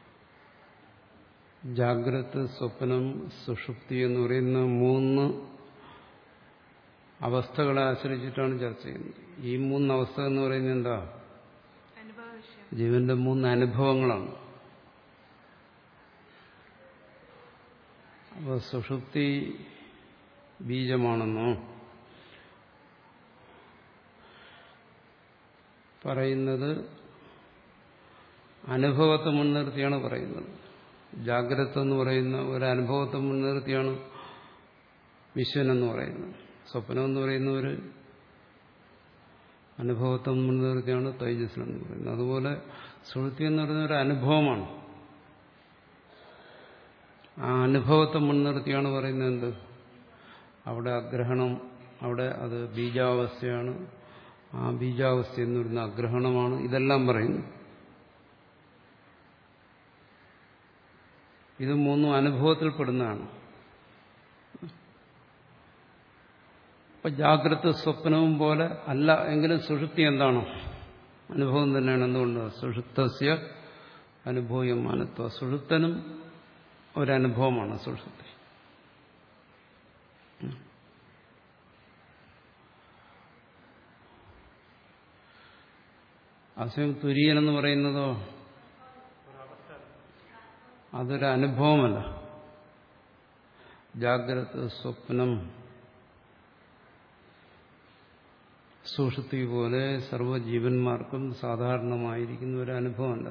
ജാഗ്രത്, സ്വപ്നം, സുഷുപ്തി എന്ന് പറയുന്ന മൂന്ന് അവസ്ഥകളെ ആശ്രയിച്ചിട്ടാണ് ചർച്ച ചെയ്യുന്നത്. ഈ മൂന്ന് അവസ്ഥ എന്ന് പറയുന്നത് എന്താ? ജീവന്റെ മൂന്ന് അനുഭവങ്ങളാണ്. അപ്പോൾ സുഷുപ്തി ബീജമാണെന്നോ പറയുന്നത് അനുഭവത്തെ മുൻനിർത്തിയാണ് പറയുന്നത്. ജാഗ്രത എന്ന് പറയുന്ന ഒരു അനുഭവത്തെ മുൻനിർത്തിയാണ് വിശ്വൻ എന്ന് പറയുന്നത്. സ്വപ്നം എന്ന് പറയുന്ന ഒരു അനുഭവത്തെ മുൻനിർത്തിയാണ് തൈജസ്സൻ എന്ന് പറയുന്നത്. അതുപോലെ സുഷുപ്തി എന്ന് പറയുന്ന ഒരു അനുഭവമാണ്. ആ അനുഭവത്തെ മുൻനിർത്തിയാണ് പറയുന്നത് എന്ത്? അവിടെ അഗ്രഹണം, അവിടെ അത് ബീജാവസ്ഥയാണ്. ആ ബീജാവസ്ഥ എന്ന് പറയുന്ന അഗ്രഹണമാണ്. ഇതെല്ലാം പറയുന്നു. ഇത് മൂന്നും അനുഭവത്തിൽപ്പെടുന്നതാണ്. ഇപ്പൊ ജാഗ്രത സ്വപ്നവും പോലെ അല്ല എങ്കിലും സുഷുപ്തി എന്താണ്? അനുഭവം തന്നെയാണ്. എന്തുകൊണ്ട്? സുഷുപ്തസ്യ അനുഭവമാനത്വ. സുഷുപ്തനും ഒരനുഭവമാണ് സുഷുപ്തി. അസയം തുര്യൻ എന്ന് പറയുന്നതോ അതൊരു അനുഭവമല്ല. ജാഗ്രത, സ്വപ്നം, സുഷുപ്തി പോലെ സർവ്വജീവന്മാർക്കും സാധാരണമായിരിക്കുന്ന ഒരു അനുഭവമല്ല.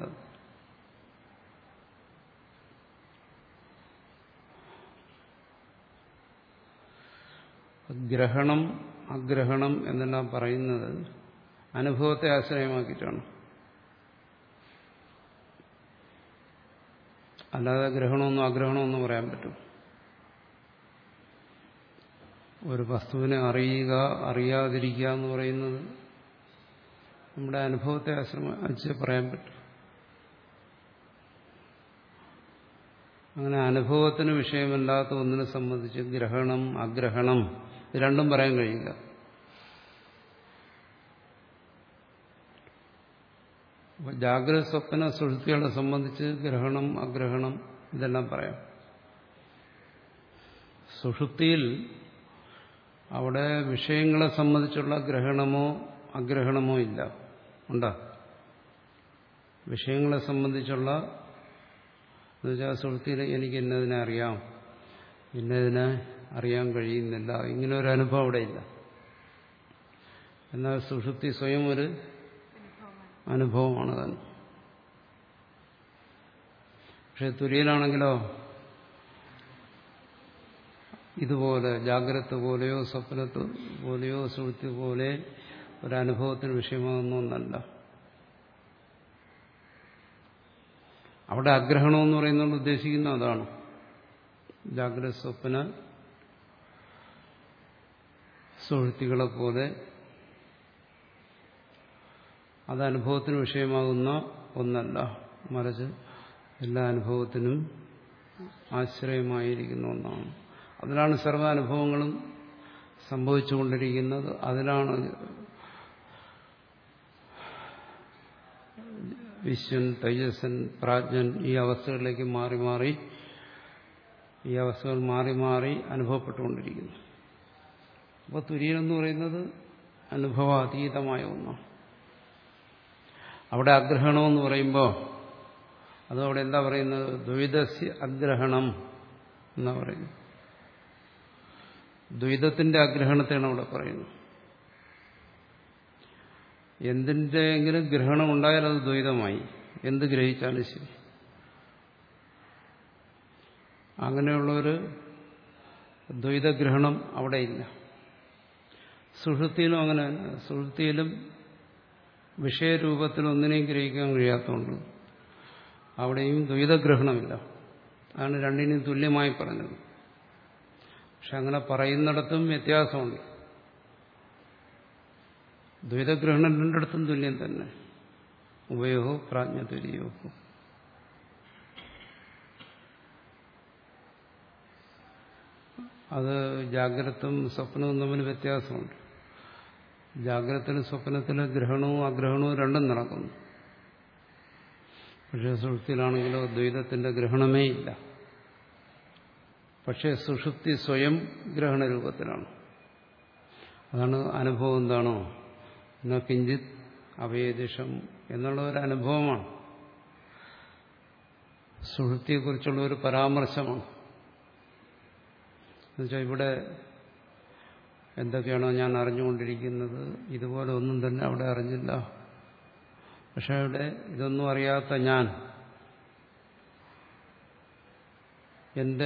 ഗ്രഹണം, അഗ്രഹണം എന്നെല്ലാം പറയുന്നത് അനുഭവത്തെ ആശ്രയമാക്കിയിട്ടാണ്. അല്ലാതെ ഗ്രഹണമെന്നോ അഗ്രഹണമെന്നോ പറയാൻ പറ്റും. ഒരു വസ്തുവിനെ അറിയുക, അറിയാതിരിക്കുക എന്ന് പറയുന്നത് നമ്മുടെ അനുഭവത്തെ ആശ്രയിച്ച് പറയാൻ പറ്റും. അങ്ങനെ അനുഭവത്തിന് വിഷയമല്ലാത്ത ഒന്നിനെ സംബന്ധിച്ച് ഗ്രഹണം, അഗ്രഹണം ഇത് രണ്ടും പറയാൻ കഴിയില്ല. അപ്പൊ ജാഗ്രത, സ്വപ്ന, സുഷുപ്തികളെ സംബന്ധിച്ച് ഗ്രഹണം, അഗ്രഹണം ഇതെല്ലാം പറയാം. സുഷുപ്തിയിൽ അവിടെ വിഷയങ്ങളെ സംബന്ധിച്ചുള്ള ഗ്രഹണമോ അഗ്രഹണമോ ഇല്ല. ഉണ്ടോ? വിഷയങ്ങളെ സംബന്ധിച്ചുള്ള എന്നുവെച്ചാൽ സുഷുപ്തിയിൽ എനിക്ക് ഇന്നതിനെ അറിയാം, ഇന്നതിനെ അറിയാൻ കഴിയുന്നില്ല, ഇങ്ങനെ ഒരു അനുഭവം അവിടെ ഇല്ല. എന്നാൽ സുഷുപ്തി സ്വയം ഒരു അനുഭവമാണ് തന്നെ. പക്ഷെ തുര്യനാണെങ്കിലോ ഇതുപോലെ ജാഗ്രത പോലെയോ സ്വപ്നത്ത് പോലെയോ സുഹൃത്തി പോലെ ഒരനുഭവത്തിന് വിഷയമാകുന്ന ഒന്നല്ല. അവിടെ അഗ്രഹണമെന്ന് പറയുന്നത് ഉദ്ദേശിക്കുന്ന അതാണ്. ജാഗ്രത സ്വപ്ന സുഹൃത്തികളെ പോലെ അത് അനുഭവത്തിന് വിഷയമാകുന്ന ഒന്നല്ല, മറിച്ച് എല്ലാ അനുഭവത്തിനും ആശ്രയമായിരിക്കുന്ന ഒന്നാണ്. അതിലാണ് സർവ്വാനുഭവങ്ങളും സംഭവിച്ചുകൊണ്ടിരിക്കുന്നത്. അതിലാണ് വിശ്വൻ, തൈജസ്സൻ, പ്രാജ്ഞൻ ഈ അവസ്ഥകളിലേക്ക് മാറി മാറി ഈ അവസ്ഥകൾ മാറി മാറി അനുഭവപ്പെട്ടുകൊണ്ടിരിക്കുന്നു. അപ്പോൾ തുര്യൻ എന്ന് പറയുന്നത് അനുഭവാതീതമായ ഒന്നാണ്. അവിടെ അഗ്രഹണമെന്ന് പറയുമ്പോൾ അതവിടെ എന്താ പറയുന്നത്? ദ്വൈതസ്യ അഗ്രഹണം എന്നാ പറയുന്നത്. ദ്വൈതത്തിന്റെ അഗ്രഹണത്തെയാണ് അവിടെ പറയുന്നത്. എന്തിന്റെയെങ്കിലും ഗ്രഹണം ഉണ്ടായാൽ അത് ദ്വൈതമായി. എന്ത് ഗ്രഹിച്ചാലും ശരി. അങ്ങനെയുള്ളൊരു ദ്വൈതഗ്രഹണം അവിടെ ഇല്ല. സുഷുപ്തിയിലും അങ്ങനെ തന്നെ. സുഷുപ്തിയിലും വിഷയരൂപത്തിൽ ഒന്നിനെയും ഗ്രഹിക്കാൻ കഴിയാത്തതുകൊണ്ട് അവിടെയും ദ്വൈതഗ്രഹണമില്ല. അതാണ് രണ്ടിനെയും തുല്യമായി പറഞ്ഞത്. പക്ഷെ അങ്ങനെ പറയുന്നിടത്തും വ്യത്യാസമുണ്ട്. ദ്വൈതഗ്രഹണം രണ്ടിടത്തും തുല്യം തന്നെ. ഉഭയോ പ്രാജ്ഞതുര്യോ. അത് ജാഗ്രതയും സ്വപ്നവും തമ്മിൽ വ്യത്യാസമുണ്ട്. ജാഗ്രതത്തിലും സ്വപ്നത്തിലും ഗ്രഹണവും അഗ്രഹണവും രണ്ടും നടക്കുന്നു. പക്ഷേ സുഷുപ്തിയിലാണെങ്കിലോ ദ്വൈതത്തിന്റെ ഗ്രഹണമേ ഇല്ല. പക്ഷേ സുഷുപ്തി സ്വയം ഗ്രഹണ രൂപത്തിലാണ്. അതാണ് അനുഭവം. എന്താണോ ന കിഞ്ചിത് അവേദിഷം എന്നുള്ള ഒരു അനുഭവമാണ്. സുഷുപ്തിയെക്കുറിച്ചുള്ള ഒരു പരാമർശമാണ്. എന്നുവെച്ചാൽ ഇവിടെ എന്തൊക്കെയാണോ ഞാൻ അറിഞ്ഞുകൊണ്ടിരിക്കുന്നത് ഇതുപോലെ ഒന്നും തന്നെ അവിടെ അറിഞ്ഞില്ല. പക്ഷെ അവിടെ ഇതൊന്നും അറിയാത്ത ഞാൻ എന്റെ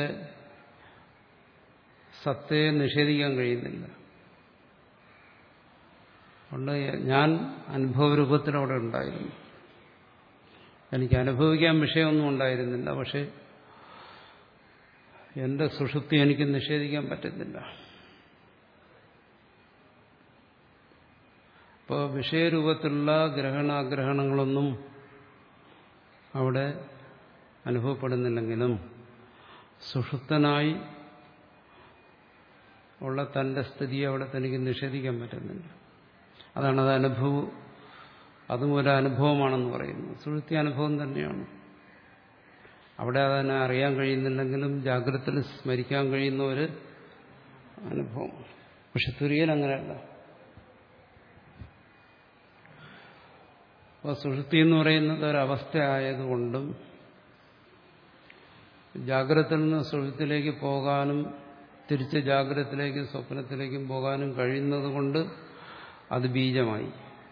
സത്തയെ നിഷേധിക്കാൻ കഴിയുന്നില്ല. അതുകൊണ്ട് ഞാൻ അനുഭവരൂപത്തിൽ അവിടെ ഉണ്ടായിരുന്നു. എനിക്ക് അനുഭവിക്കാൻ വിഷയമൊന്നും ഉണ്ടായിരുന്നില്ല. പക്ഷെ എന്റെ സുഷുപ്തി എനിക്ക് നിഷേധിക്കാൻ പറ്റുന്നില്ല. ഇപ്പോൾ വിഷയരൂപത്തിലുള്ള ഗ്രഹണാഗ്രഹണങ്ങളൊന്നും അവിടെ അനുഭവപ്പെടുന്നില്ലെങ്കിലും സുഷുപ്തനായി ഉള്ള തന്റെ സ്ഥിതിയെ അവിടെ തനിക്ക് നിഷേധിക്കാൻ പറ്റുന്നില്ല. അതാണ് അത് അനുഭവം. അതും ഒരു അനുഭവമാണെന്ന് പറയുന്നത്. സുഷുപ്തി അനുഭവം തന്നെയാണ്. അവിടെ അതിനെ അറിയാൻ കഴിയുന്നില്ലെങ്കിലും ജാഗ്രതയിൽ സ്മരിക്കാൻ കഴിയുന്ന ഒരു അനുഭവം. പക്ഷെ തുര്യൻ അങ്ങനെയല്ല. അപ്പോൾ സുഷുപ്തി എന്ന് പറയുന്നത് ഒരവസ്ഥ ആയതുകൊണ്ടും ജാഗ്രതയിൽ നിന്ന് സുഷുപ്തിയിലേക്ക് പോകാനും തിരിച്ച് ജാഗ്രതത്തിലേക്കും സ്വപ്നത്തിലേക്കും പോകാനും കഴിയുന്നത് കൊണ്ട് അത് ബീജമായി.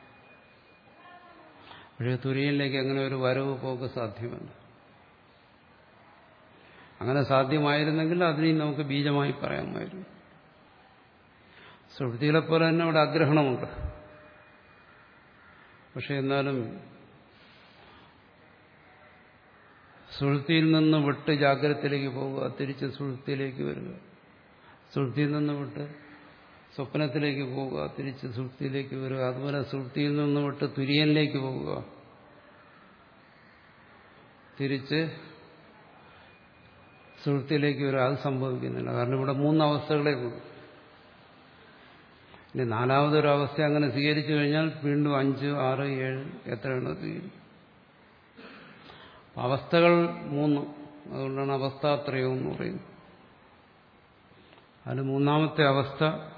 പക്ഷേ തുര്യനിലേക്ക് അങ്ങനെ ഒരു വരവ് പോക്ക് സാധ്യമല്ല. അങ്ങനെ സാധ്യമായിരുന്നെങ്കിൽ അതിനെയും നമുക്ക് ബീജമായി പറയാമായിരുന്നു. സുഷുപ്തിയിലെ പോലെ തന്നെ അവിടെ ആഗ്രഹണമുണ്ട്. പക്ഷെ എന്നാലും സുഷുപ്തിയിൽ നിന്ന് വിട്ട് ജാഗ്രതത്തിലേക്ക് പോവുക, തിരിച്ച് സുഷുപ്തിയിലേക്ക് വരിക, സുഷുപ്തിയിൽ നിന്ന് വിട്ട് സ്വപ്നത്തിലേക്ക് പോവുക, തിരിച്ച് സുഷുപ്തിയിലേക്ക് വരിക, അതുപോലെ സുഷുപ്തിയിൽ നിന്ന് വിട്ട് തുര്യനിലേക്ക് പോവുക, തിരിച്ച് സുഷുപ്തിയിലേക്ക് വരിക, അത് സംഭവിക്കുന്നില്ല. കാരണം ഇവിടെ മൂന്നവസ്ഥകളെ ഉള്ളൂ. ഇനി നാലാമതൊരവസ്ഥ അങ്ങനെ സ്വീകരിച്ചു കഴിഞ്ഞാൽ വീണ്ടും അഞ്ച് ആറ് ഏഴ് എത്രയാണോ സ്വീകരിക്കും. അവസ്ഥകൾ മൂന്ന്. അതുകൊണ്ടാണ് അവസ്ഥാത്രയം എന്ന് പറയുന്നത്. അതിന് മൂന്നാമത്തെ അവസ്ഥ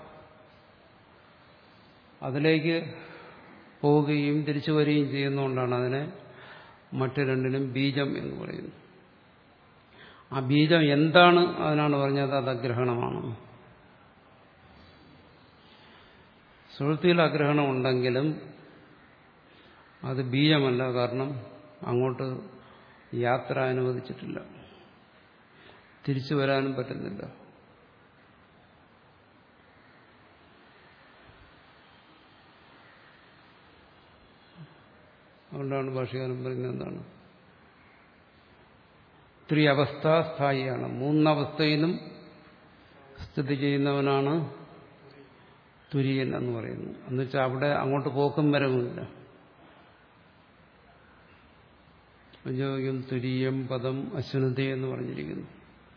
അതിലേക്ക് പോവുകയും തിരിച്ചു വരികയും ചെയ്യുന്നതുകൊണ്ടാണ് അതിനെ മറ്റു രണ്ടിനും ബീജം എന്ന് പറയുന്നത്. ആ ബീജം എന്താണ്? അതിനാണ് പറഞ്ഞത് അത് അഗ്രഹണമാണ്. സുഷുപ്തിയിൽ അഗ്രഹണം ഉണ്ടെങ്കിലും അത് ബീജമല്ല. കാരണം അങ്ങോട്ട് യാത്ര അനുവദിച്ചിട്ടില്ല, തിരിച്ചു വരാനും പറ്റുന്നില്ല. അതുകൊണ്ടാണ് ഭാഷകാരൻ പറയുന്നത് എന്താണ്, ത്രിയവസ്ഥാസ്ഥായിയാണ്, മൂന്നവസ്ഥയിലും സ്ഥിതി ചെയ്യുന്നവനാണ് തുര്യൻ എന്ന് പറയുന്നു. എന്നുവെച്ചാൽ അവിടെ അങ്ങോട്ട് പോക്കും വരവുമില്ല. ചോദിക്കും, തുരീയം പദം അശ്വനത എന്ന് പറഞ്ഞിരിക്കുന്നു.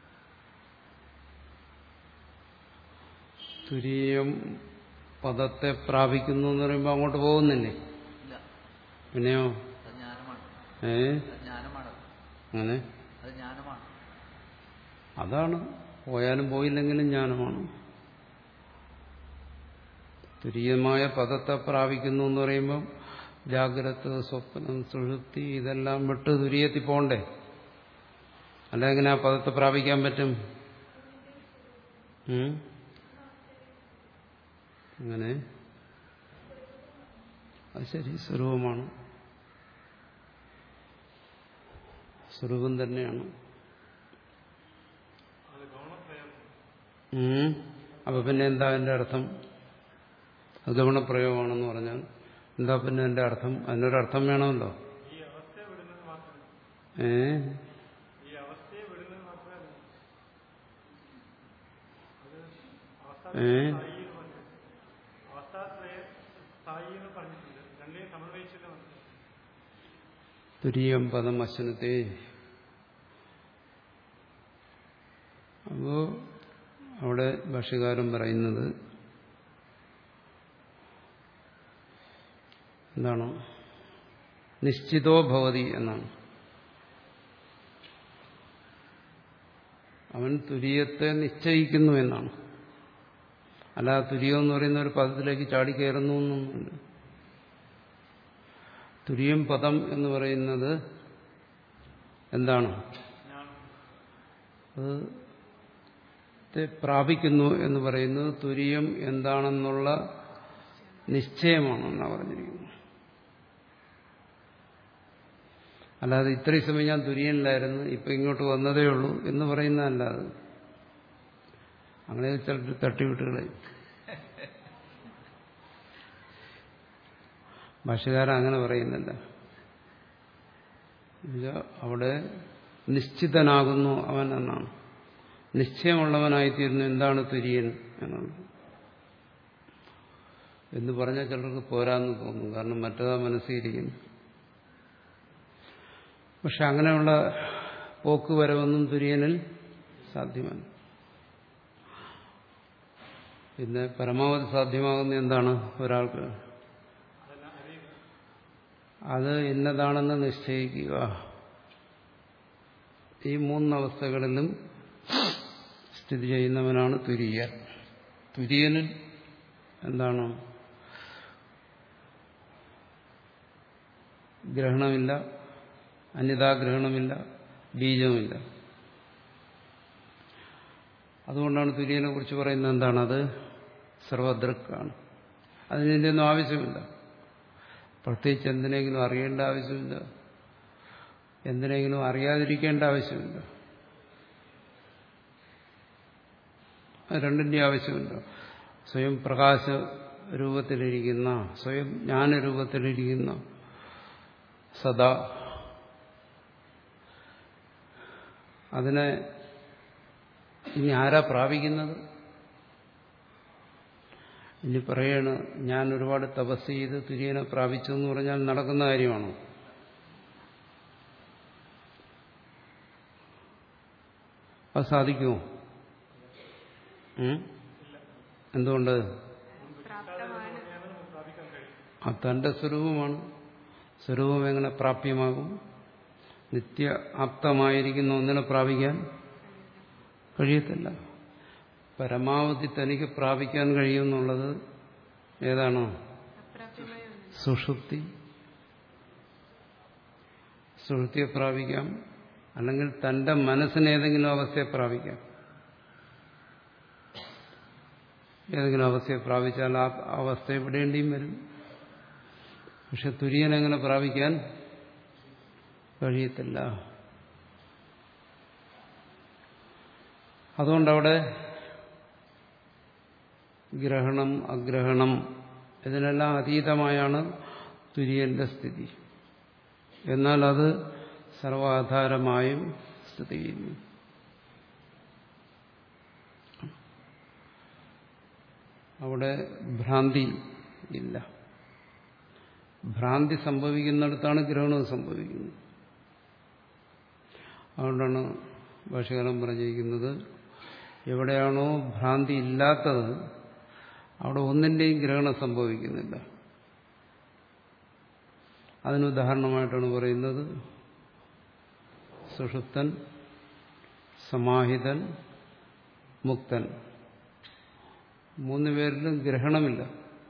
തുരീയം പദത്തെ പ്രാപിക്കുന്നു എന്ന് പറയുമ്പോൾ അങ്ങോട്ട് പോകുന്നില്ലേ? പിന്നെയോ ഏ അങ്ങനെ അതാണ്, പോയാലും പോയില്ലെങ്കിലും ജ്ഞാനമാണ്. തുരീയമായ പദത്തെ പ്രാപിക്കുന്നു എന്ന് പറയുമ്പം ജാഗ്രത, സ്വപ്നം, സുഷുപ്തി ഇതെല്ലാം വിട്ട് തുര്യത്തിൽ പോണ്ടേ? അല്ല എങ്ങനെ ആ പദത്തെ പ്രാപിക്കാൻ പറ്റും? അങ്ങനെ അത് ശരി, സ്വരൂപമാണ്, സ്വരൂപം തന്നെയാണ്. അപ്പൊ പിന്നെ എന്താ എന്റെ അർത്ഥം? അത് ഗുണപ്രയോഗമാണെന്ന് പറഞ്ഞാൽ എന്താ പിന്നെ എന്റെ അർത്ഥം? അതിനൊരർത്ഥം വേണമല്ലോ. ഏ ഏ തുരീയം പദം അശ്വനത്തെ. അപ്പോ അവിടെ ഭാഷ്യകാരൻ പറയുന്നത് എന്താണ്? നിശ്ചിതോ ഭവതി എന്നാണ്. അവൻ തുര്യത്തെ നിശ്ചയിക്കുന്നു എന്നാണ്. അല്ലാതെ തുര്യം എന്ന് പറയുന്ന ഒരു പദത്തിലേക്ക് ചാടിക്കയറുന്നു എന്നൊന്നുമില്ല. തുര്യം പദം എന്ന് പറയുന്നത് എന്താണ്? അത് പ്രാപിക്കുന്നു എന്ന് പറയുന്നത് തുര്യം എന്താണെന്നുള്ള നിശ്ചയമാണെന്നാണ് പറഞ്ഞിരിക്കുന്നത്. അല്ലാതെ ഇത്രയും സമയം ഞാൻ തുര്യനിലായിരുന്നു, ഇപ്പൊ ഇങ്ങോട്ട് വന്നതേ ഉള്ളൂ എന്ന് പറയുന്നതല്ലാതെ അങ്ങനെ ചിലർ തട്ടിവിട്ടുകളെ. ഭാഷകാരൻ അങ്ങനെ പറയുന്നില്ല. അവിടെ നിശ്ചിതനാകുന്നു അവൻ എന്നാണ്, നിശ്ചയമുള്ളവനായിത്തീരുന്നു. എന്താണ് തുര്യൻ എന്നുള്ളത് എന്ന് പറഞ്ഞാൽ ചിലർക്ക് പോരാന്ന് തോന്നും, കാരണം മറ്റേതാ മനസ്സിലിരിക്കുന്നു. പക്ഷെ അങ്ങനെയുള്ള പോക്ക് വരവൊന്നും തുര്യനിൽ സാധ്യമല്ല. പിന്നെ പരമാവധി സാധ്യമാകുന്ന എന്താണ്? ഒരാൾക്ക് അത് ഇന്നതാണെന്ന് നിശ്ചയിക്കുക. ഈ മൂന്നവസ്ഥകളിലും സ്ഥിതി ചെയ്യുന്നവനാണ് തുര്യൻ. തുര്യനിൽ എന്താണ്? ഗ്രഹണമില്ല, അന്യതാഗ്രഹണമില്ല, ബീജമില്ല. അതുകൊണ്ടാണ് തുര്യനെ കുറിച്ച് പറയുന്നത് എന്താണ്? അത് സർവദൃക്കാണ്. അതിൻ്റെ ഒന്നും ആവശ്യമില്ല. പ്രത്യേകിച്ച് എന്തിനെങ്കിലും അറിയേണ്ട ആവശ്യമില്ല, എന്തിനെങ്കിലും അറിയാതിരിക്കേണ്ട ആവശ്യമില്ല. രണ്ടിൻ്റെ ആവശ്യമില്ല. സ്വയം പ്രകാശ രൂപത്തിലിരിക്കുന്ന, സ്വയം ജ്ഞാനരൂപത്തിലിരിക്കുന്ന സദാ അതിനെ ഇനി ആരാ പ്രാപിക്കുന്നത്? ഇനി പറയാണ്, ഞാൻ ഒരുപാട് തപസ് ചെയ്ത് തുര്യനെ പ്രാപിച്ചു എന്ന് പറഞ്ഞാൽ നടക്കുന്ന കാര്യമാണോ? അത് സാധിക്കുമോ? എന്തുകൊണ്ട്? അത് തന്റെ സ്വരൂപമാണ്. സ്വരൂപം എങ്ങനെ പ്രാപ്യമാകും? നിത്യ ആപ്തമായിരിക്കുന്ന ഒന്നിനെ പ്രാപിക്കാൻ കഴിയത്തില്ല. പരമാവധി തനിക്ക് പ്രാപിക്കാൻ കഴിയുമെന്നുള്ളത് ഏതാണോ? സുഷുപ്തി. സുഷുപ്തിയെ പ്രാപിക്കാം, അല്ലെങ്കിൽ തന്റെ മനസ്സിന് ഏതെങ്കിലും അവസ്ഥയെ പ്രാപിക്കാം. ഏതെങ്കിലും അവസ്ഥയെ പ്രാപിച്ചാൽ ആ അവസ്ഥയെ വിടേണ്ടിയും വരും. പക്ഷെ തുര്യൻ എങ്ങനെ പ്രാപിക്കാൻ കഴിയത്തില്ല. അതുകൊണ്ടവിടെ ഗ്രഹണം അഗ്രഹണം ഇതിനെല്ലാം അതീതമായാണ് തുര്യന്റെ സ്ഥിതി. എന്നാൽ അത് സർവാധാരമായും സ്ഥിതി ചെയ്യുന്നു. അവിടെ ഭ്രാന്തി ഇല്ല. ഭ്രാന്തി സംഭവിക്കുന്നിടത്താണ് ഗ്രഹണം സംഭവിക്കുന്നത്. അതുകൊണ്ടാണ് ഭാഷ്യകാരൻ പറഞ്ഞിരിക്കുന്നത് എവിടെയാണോ ഭ്രാന്തി ഇല്ലാത്തത് അവിടെ ഒന്നിന്റെയും ഗ്രഹണം സംഭവിക്കുന്നില്ല. അതിനുദാഹരണമായിട്ടാണ് പറയുന്നത് സുഷുപ്തൻ, സമാഹിതൻ, മുക്തൻ മൂന്ന് പേരിലും ഗ്രഹണമില്ല.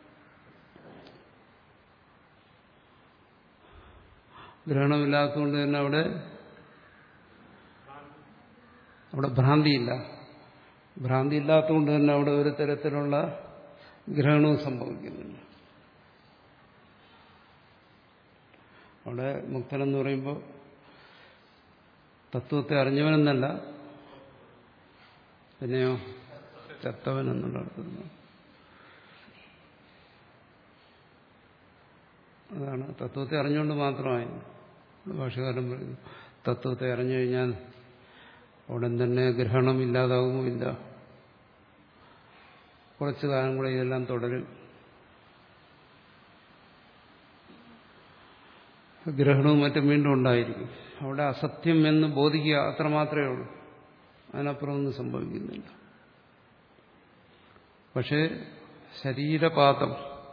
ഗ്രഹണമില്ലാത്തതുകൊണ്ട് തന്നെ അവിടെ അവിടെ ഭ്രാന്തിയില്ല. ഭ്രാന്തി ഇല്ലാത്തതുകൊണ്ട് തന്നെ അവിടെ ഒരു തരത്തിലുള്ള ഗ്രഹണവും സംഭവിക്കുന്നില്ല. അവിടെ മുക്തനെന്ന് പറയുമ്പോൾ തത്വത്തെ അറിഞ്ഞവനെന്നല്ല, പിന്നെയോ ചത്തവൻ എന്നുള്ള അർത്ഥത്തിൽ. അതാണ് തത്വത്തെ അറിഞ്ഞുകൊണ്ട് മാത്രമായി. ഭാഷകാരൻ പറയുന്നു തത്വത്തെ അറിഞ്ഞു കഴിഞ്ഞാൽ ഉടൻ തന്നെ ഗ്രഹണം ഇല്ലാതാകുമില്ല. കുറച്ചു കാലം കൂടെ ഇതെല്ലാം തുടരും. ഗ്രഹണവും മറ്റും വീണ്ടും ഉണ്ടായിരിക്കും. അവിടെ അസത്യം എന്ന് ബോധിക്കുക അത്രമാത്രമേ ഉള്ളൂ. അതിനപ്പുറം ഒന്നും സംഭവിക്കുന്നില്ല. പക്ഷേ ശരീരപാതം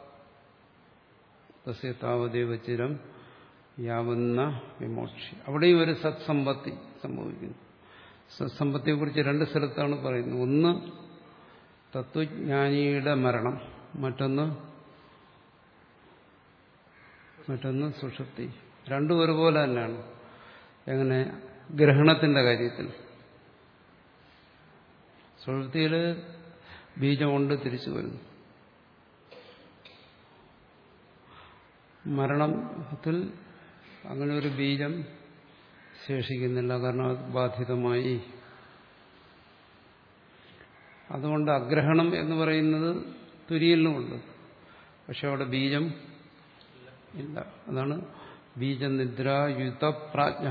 തസ്യ താവദേവ ചിരം യാവുന്ന വിമോക്ഷി, അവിടെയും ഒരു സത്സമ്പത്തി സംഭവിക്കുന്നു. സത്സമ്പത്തിയെക്കുറിച്ച് രണ്ട് സ്ഥലത്താണ് പറയുന്നത്. ഒന്ന് തത്വജ്ഞാനിയുടെ മരണം, മറ്റൊന്ന് മറ്റൊന്ന് സുഷുപ്തി. രണ്ടും ഒരുപോലെ തന്നെയാണ്. എങ്ങനെ? ഗ്രഹണത്തിന്റെ കാര്യത്തിൽ സുഷുപ്തിയിൽ ബീജമുണ്ട്, തിരിച്ചു വരുന്നു. മരണത്തിൽ അങ്ങനെ ഒരു ബീജം ശേഷിക്കുന്നില്ല, കാരണം അത് ബാധിതമായി. അതുകൊണ്ട് അഗ്രഹണം എന്ന് പറയുന്നത് തുര്യനിലുമുണ്ട്, പക്ഷെ അവിടെ ബീജം ഇല്ല. അതാണ് ബീജനിദ്രായുത പ്രാജ്ഞ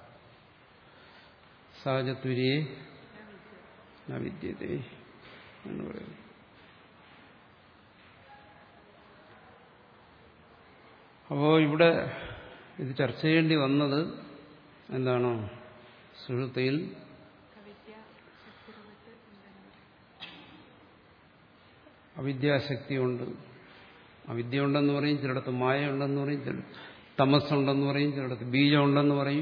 സഹജതുര്യേ ന വിദ്യതേ എന്ന് പറയുന്നു. അപ്പോൾ ഇവിടെ ഇത് ചർച്ച ചെയ്യേണ്ടി വന്നത് എന്താണോ? സുഷുപ്തിയിൽ അവിദ്യാശക്തിയുണ്ട്. അവിദ്യ ഉണ്ടെന്ന് പറയും ചിലടത്ത്, മായ ഉണ്ടെന്ന് പറയും ചിലടത്ത്, തമസ്സുണ്ടെന്ന് പറയും ചിലടത്ത്, ബീജം ഉണ്ടെന്ന് പറയും,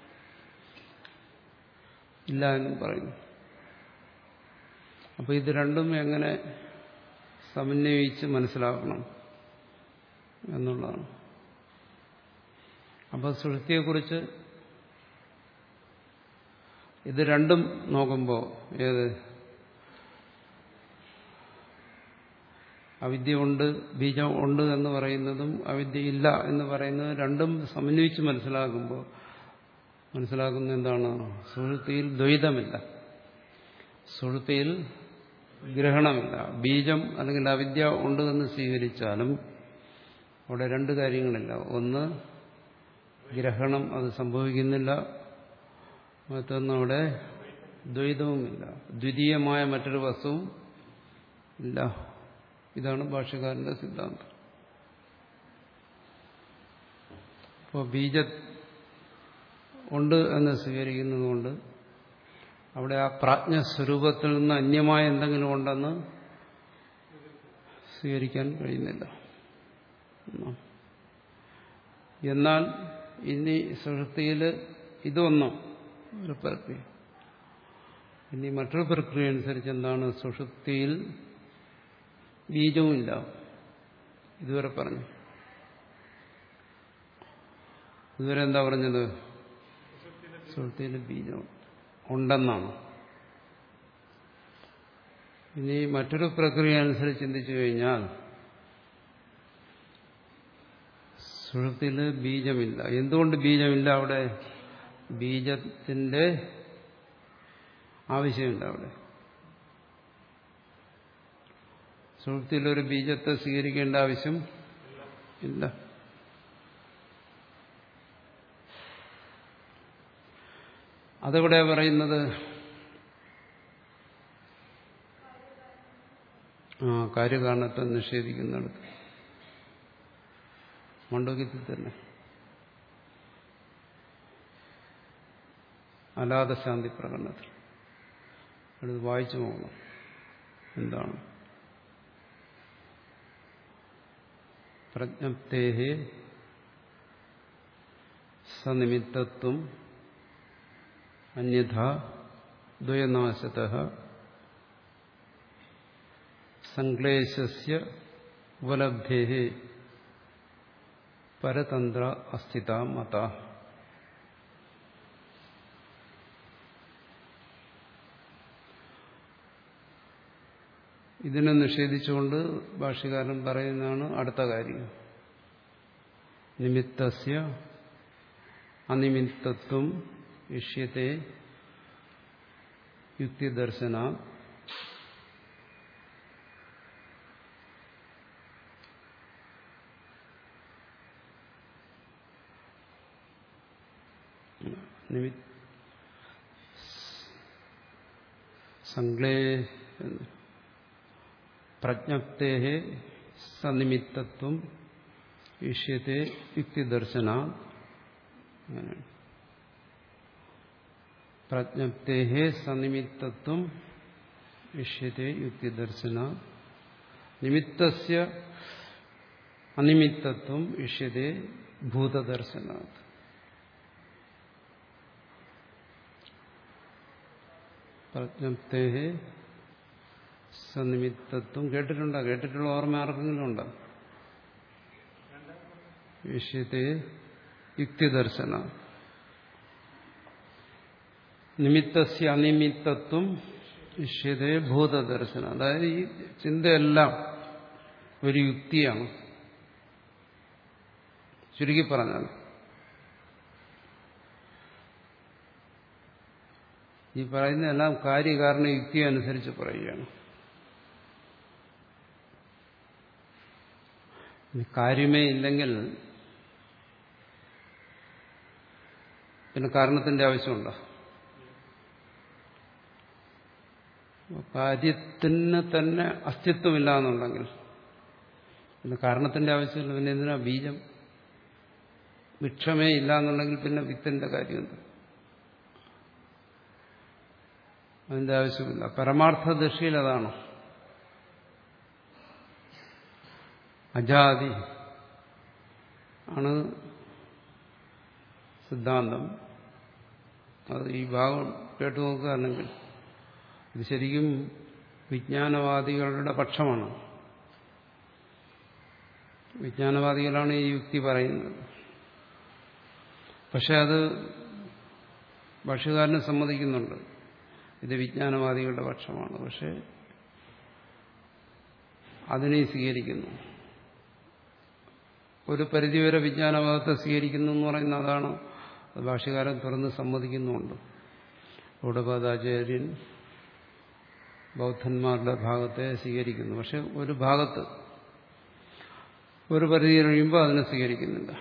ഇല്ല എന്നും പറയുന്നു. അപ്പോൾ ഇത് രണ്ടും എങ്ങനെ സമന്വയിച്ച് മനസ്സിലാക്കണം എന്നുള്ളതാണ്. അപ്പോൾ സുഷുപ്തിയെക്കുറിച്ച് ഇത് രണ്ടും നോക്കുമ്പോൾ ഏത് അവിദ്യ ഉണ്ട് ബീജം ഉണ്ട് എന്ന് പറയുന്നതും അവിദ്യ ഇല്ല എന്ന് പറയുന്നതും രണ്ടും സമന്വയിച്ച് മനസ്സിലാക്കുമ്പോൾ മനസ്സിലാക്കുന്ന എന്താണ്? സുഷുപ്തിയിൽ ദ്വൈതമില്ല, സുഷുപ്തിയിൽ ഗ്രഹണമില്ല. ബീജം അല്ലെങ്കിൽ അവിദ്യ ഉണ്ട് എന്ന് സ്വീകരിച്ചാലും അവിടെ രണ്ട് കാര്യങ്ങളില്ല. ഒന്ന് ഗ്രഹണം, അത് സംഭവിക്കുന്നില്ല. മറ്റൊന്ന് അവിടെ ദ്വൈതവുമില്ല, ദ്വിതീയമായ മറ്റൊരു വസ്തുവും ഇല്ല. ഇതാണ് ഭാഷ്യകാരന്റെ സിദ്ധാന്തം. അപ്പോൾ ബീജ ഉണ്ട് എന്ന് സ്വീകരിക്കുന്നതുകൊണ്ട് അവിടെ ആ പ്രാജ്ഞസ്വരൂപത്തിൽ നിന്ന് അന്യമായ എന്തെങ്കിലും ഉണ്ടെന്ന് സ്വീകരിക്കാൻ കഴിയുന്നില്ല. എന്നാൽ ഇനി സുഷുപ്തിയിൽ ഇതൊന്നും ഒരു പ്രക്രിയ. ഇനി മറ്റൊരു പ്രക്രിയ അനുസരിച്ച് എന്താണ്? സുഷുപ്തിയിൽ ബീജവുമില്ല. ഇതുവരെ പറഞ്ഞു. ഇതുവരെ എന്താ പറഞ്ഞത്? സുഷുപ്തിയിൽ ബീജം ഉണ്ടെന്നാണ്. ഇനി മറ്റൊരു പ്രക്രിയ അനുസരിച്ച് ചിന്തിച്ചു കഴിഞ്ഞാൽ സുഷുപ്തിയിൽ ബീജമില്ല. എന്തുകൊണ്ട് ബീജമില്ല? അവിടെ ബീജത്തിന്റെ ആവശ്യമില്ല. അവിടെ സുഷുപ്തിയിലൊരു ബീജത്തെ സ്വീകരിക്കേണ്ട ആവശ്യം ഇല്ല. അതെവിടെയാ പറയുന്നത്? ആ കാര്യകാരണത്തെ നിഷേധിക്കുന്നിടത്ത് മണ്ഡൂക്യത്തിൽ തന്നെ അലാദശാന്തി പ്രകടനത്തിൽ അടുത്ത് വായിച്ചു പോകണം. എന്താണ്? പ്രജ്ഞപ്തേഹേ സനിമിത്തത്വം അന്യഥാ ദ്വയനാശതഃ സംക്ലേശസ്യ ഉപലബ്ധേഃ പരതന്ത്ര അസ്ഥിത മത. ഇതിനെ നിഷേധിച്ചുകൊണ്ട് ഭാഷ്യകാരൻ പറയുന്നതാണ് അടുത്ത കാര്യം. നിമിത്തസ്യ അനിമിത്തത്വം ഇഷ്യത്തെ യുക്തിദർശന സംക്ലേ പ്രജ്ഞപ്തേഃ സനിമിത്തത്വം ഇഷ്യത്തെ യുക്തിദർശന. പ്രജ്ഞപ്തേഃ സനിമിത്തത്വം ഇഷ്യത്തെ യുക്തിദർശന നിമിത്തസ്യ അനിമിത്തത്വം ഇഷ്യത്തെ ഭൂതദർശനാത്. പ്രജ്ഞപ്തേഃ സനിമിത്തത്വം കേട്ടിട്ടുണ്ടോ? കേട്ടിട്ടുള്ള ഓർമ്മ ആർക്കെങ്കിലും ഉണ്ടോ? വിഷയത്തെ യുക്തിദർശന നിമിത്തസ്യ അനിമിത്തത്വം വിഷയത്തെ ഭൂതദർശന. അതായത് ഈ ചിന്തയെല്ലാം ഒരു യുക്തിയാണ്. ചുരുക്കി പറഞ്ഞാൽ ഈ പറയുന്നതെല്ലാം കാര്യകാരണ യുക്തി അനുസരിച്ച് പറയുകയാണ്. കാര്യമേ ഇല്ലെങ്കിൽ പിന്നെ കാരണത്തിന്റെ ആവശ്യമുണ്ടോ? കാര്യത്തിന് തന്നെ അസ്തിത്വമില്ല എന്നുണ്ടെങ്കിൽ പിന്നെ കാരണത്തിന്റെ ആവശ്യമില്ല. പിന്നെ എന്തിനാ ബീജം? വൃക്ഷമേ ഇല്ല എന്നുണ്ടെങ്കിൽ പിന്നെ വിത്തിന്റെ കാര്യമുണ്ട്. അതിന്റെ ആവശ്യമില്ല. പരമാർത്ഥ ദൃഷ്ടിയിൽ അതാണ്. അജാതി ആണ് സിദ്ധാന്തം. അത് ഈ ഭാഗം കേട്ടു നോക്കുകയാണെങ്കിൽ ഇത് ശരിക്കും വിജ്ഞാനവാദികളുടെ പക്ഷമാണ്. വിജ്ഞാനവാദികളാണ് ഈ യുക്തി പറയുന്നത്. പക്ഷെ അത് ഭാഷ്യകാരനെ സമ്മതിക്കുന്നുണ്ട്, ഇത് വിജ്ഞാനവാദികളുടെ പക്ഷമാണ്. പക്ഷെ അതിനെ സ്വീകരിക്കുന്നു. ഒരു പരിധിവരെ വിജ്ഞാനവാദത്തെ സ്വീകരിക്കുന്നു എന്ന് പറയുന്ന അതാണ്. ഭാഷ്യകാരൻ തുറന്ന് സമ്മതിക്കുന്നുമുണ്ട്. ഗൗഡപാദാചാര്യൻ ബൗദ്ധന്മാരുടെ ഭാഗത്തെ സ്വീകരിക്കുന്നു. പക്ഷെ ഒരു ഭാഗത്ത് ഒരു പരിധി കഴിയുമ്പോൾ അതിനെ സ്വീകരിക്കുന്നില്ല.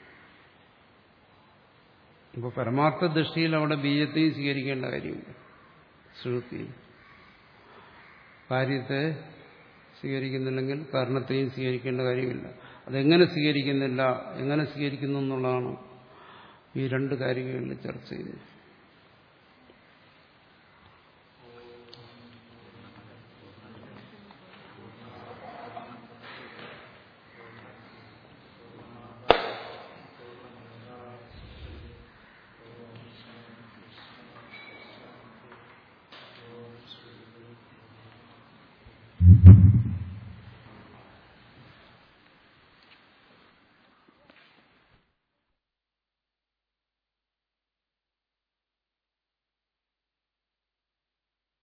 ഇപ്പോൾ പരമാർത്ഥ ദൃഷ്ടിയിൽ അവിടെ ബീജത്തെയും സ്വീകരിക്കേണ്ട കാര്യമില്ല. സുഷുപ്തി കാര്യത്തെ സ്വീകരിക്കുന്നില്ലെങ്കിൽ കാരണത്തെയും സ്വീകരിക്കേണ്ട കാര്യമില്ല. അതെങ്ങനെ സ്വീകരിക്കുന്നില്ല, എങ്ങനെ സ്വീകരിക്കുന്നു എന്നുള്ളതാണ് ഈ രണ്ട് കാര്യങ്ങളിൽ ചർച്ച ചെയ്യുന്നത്.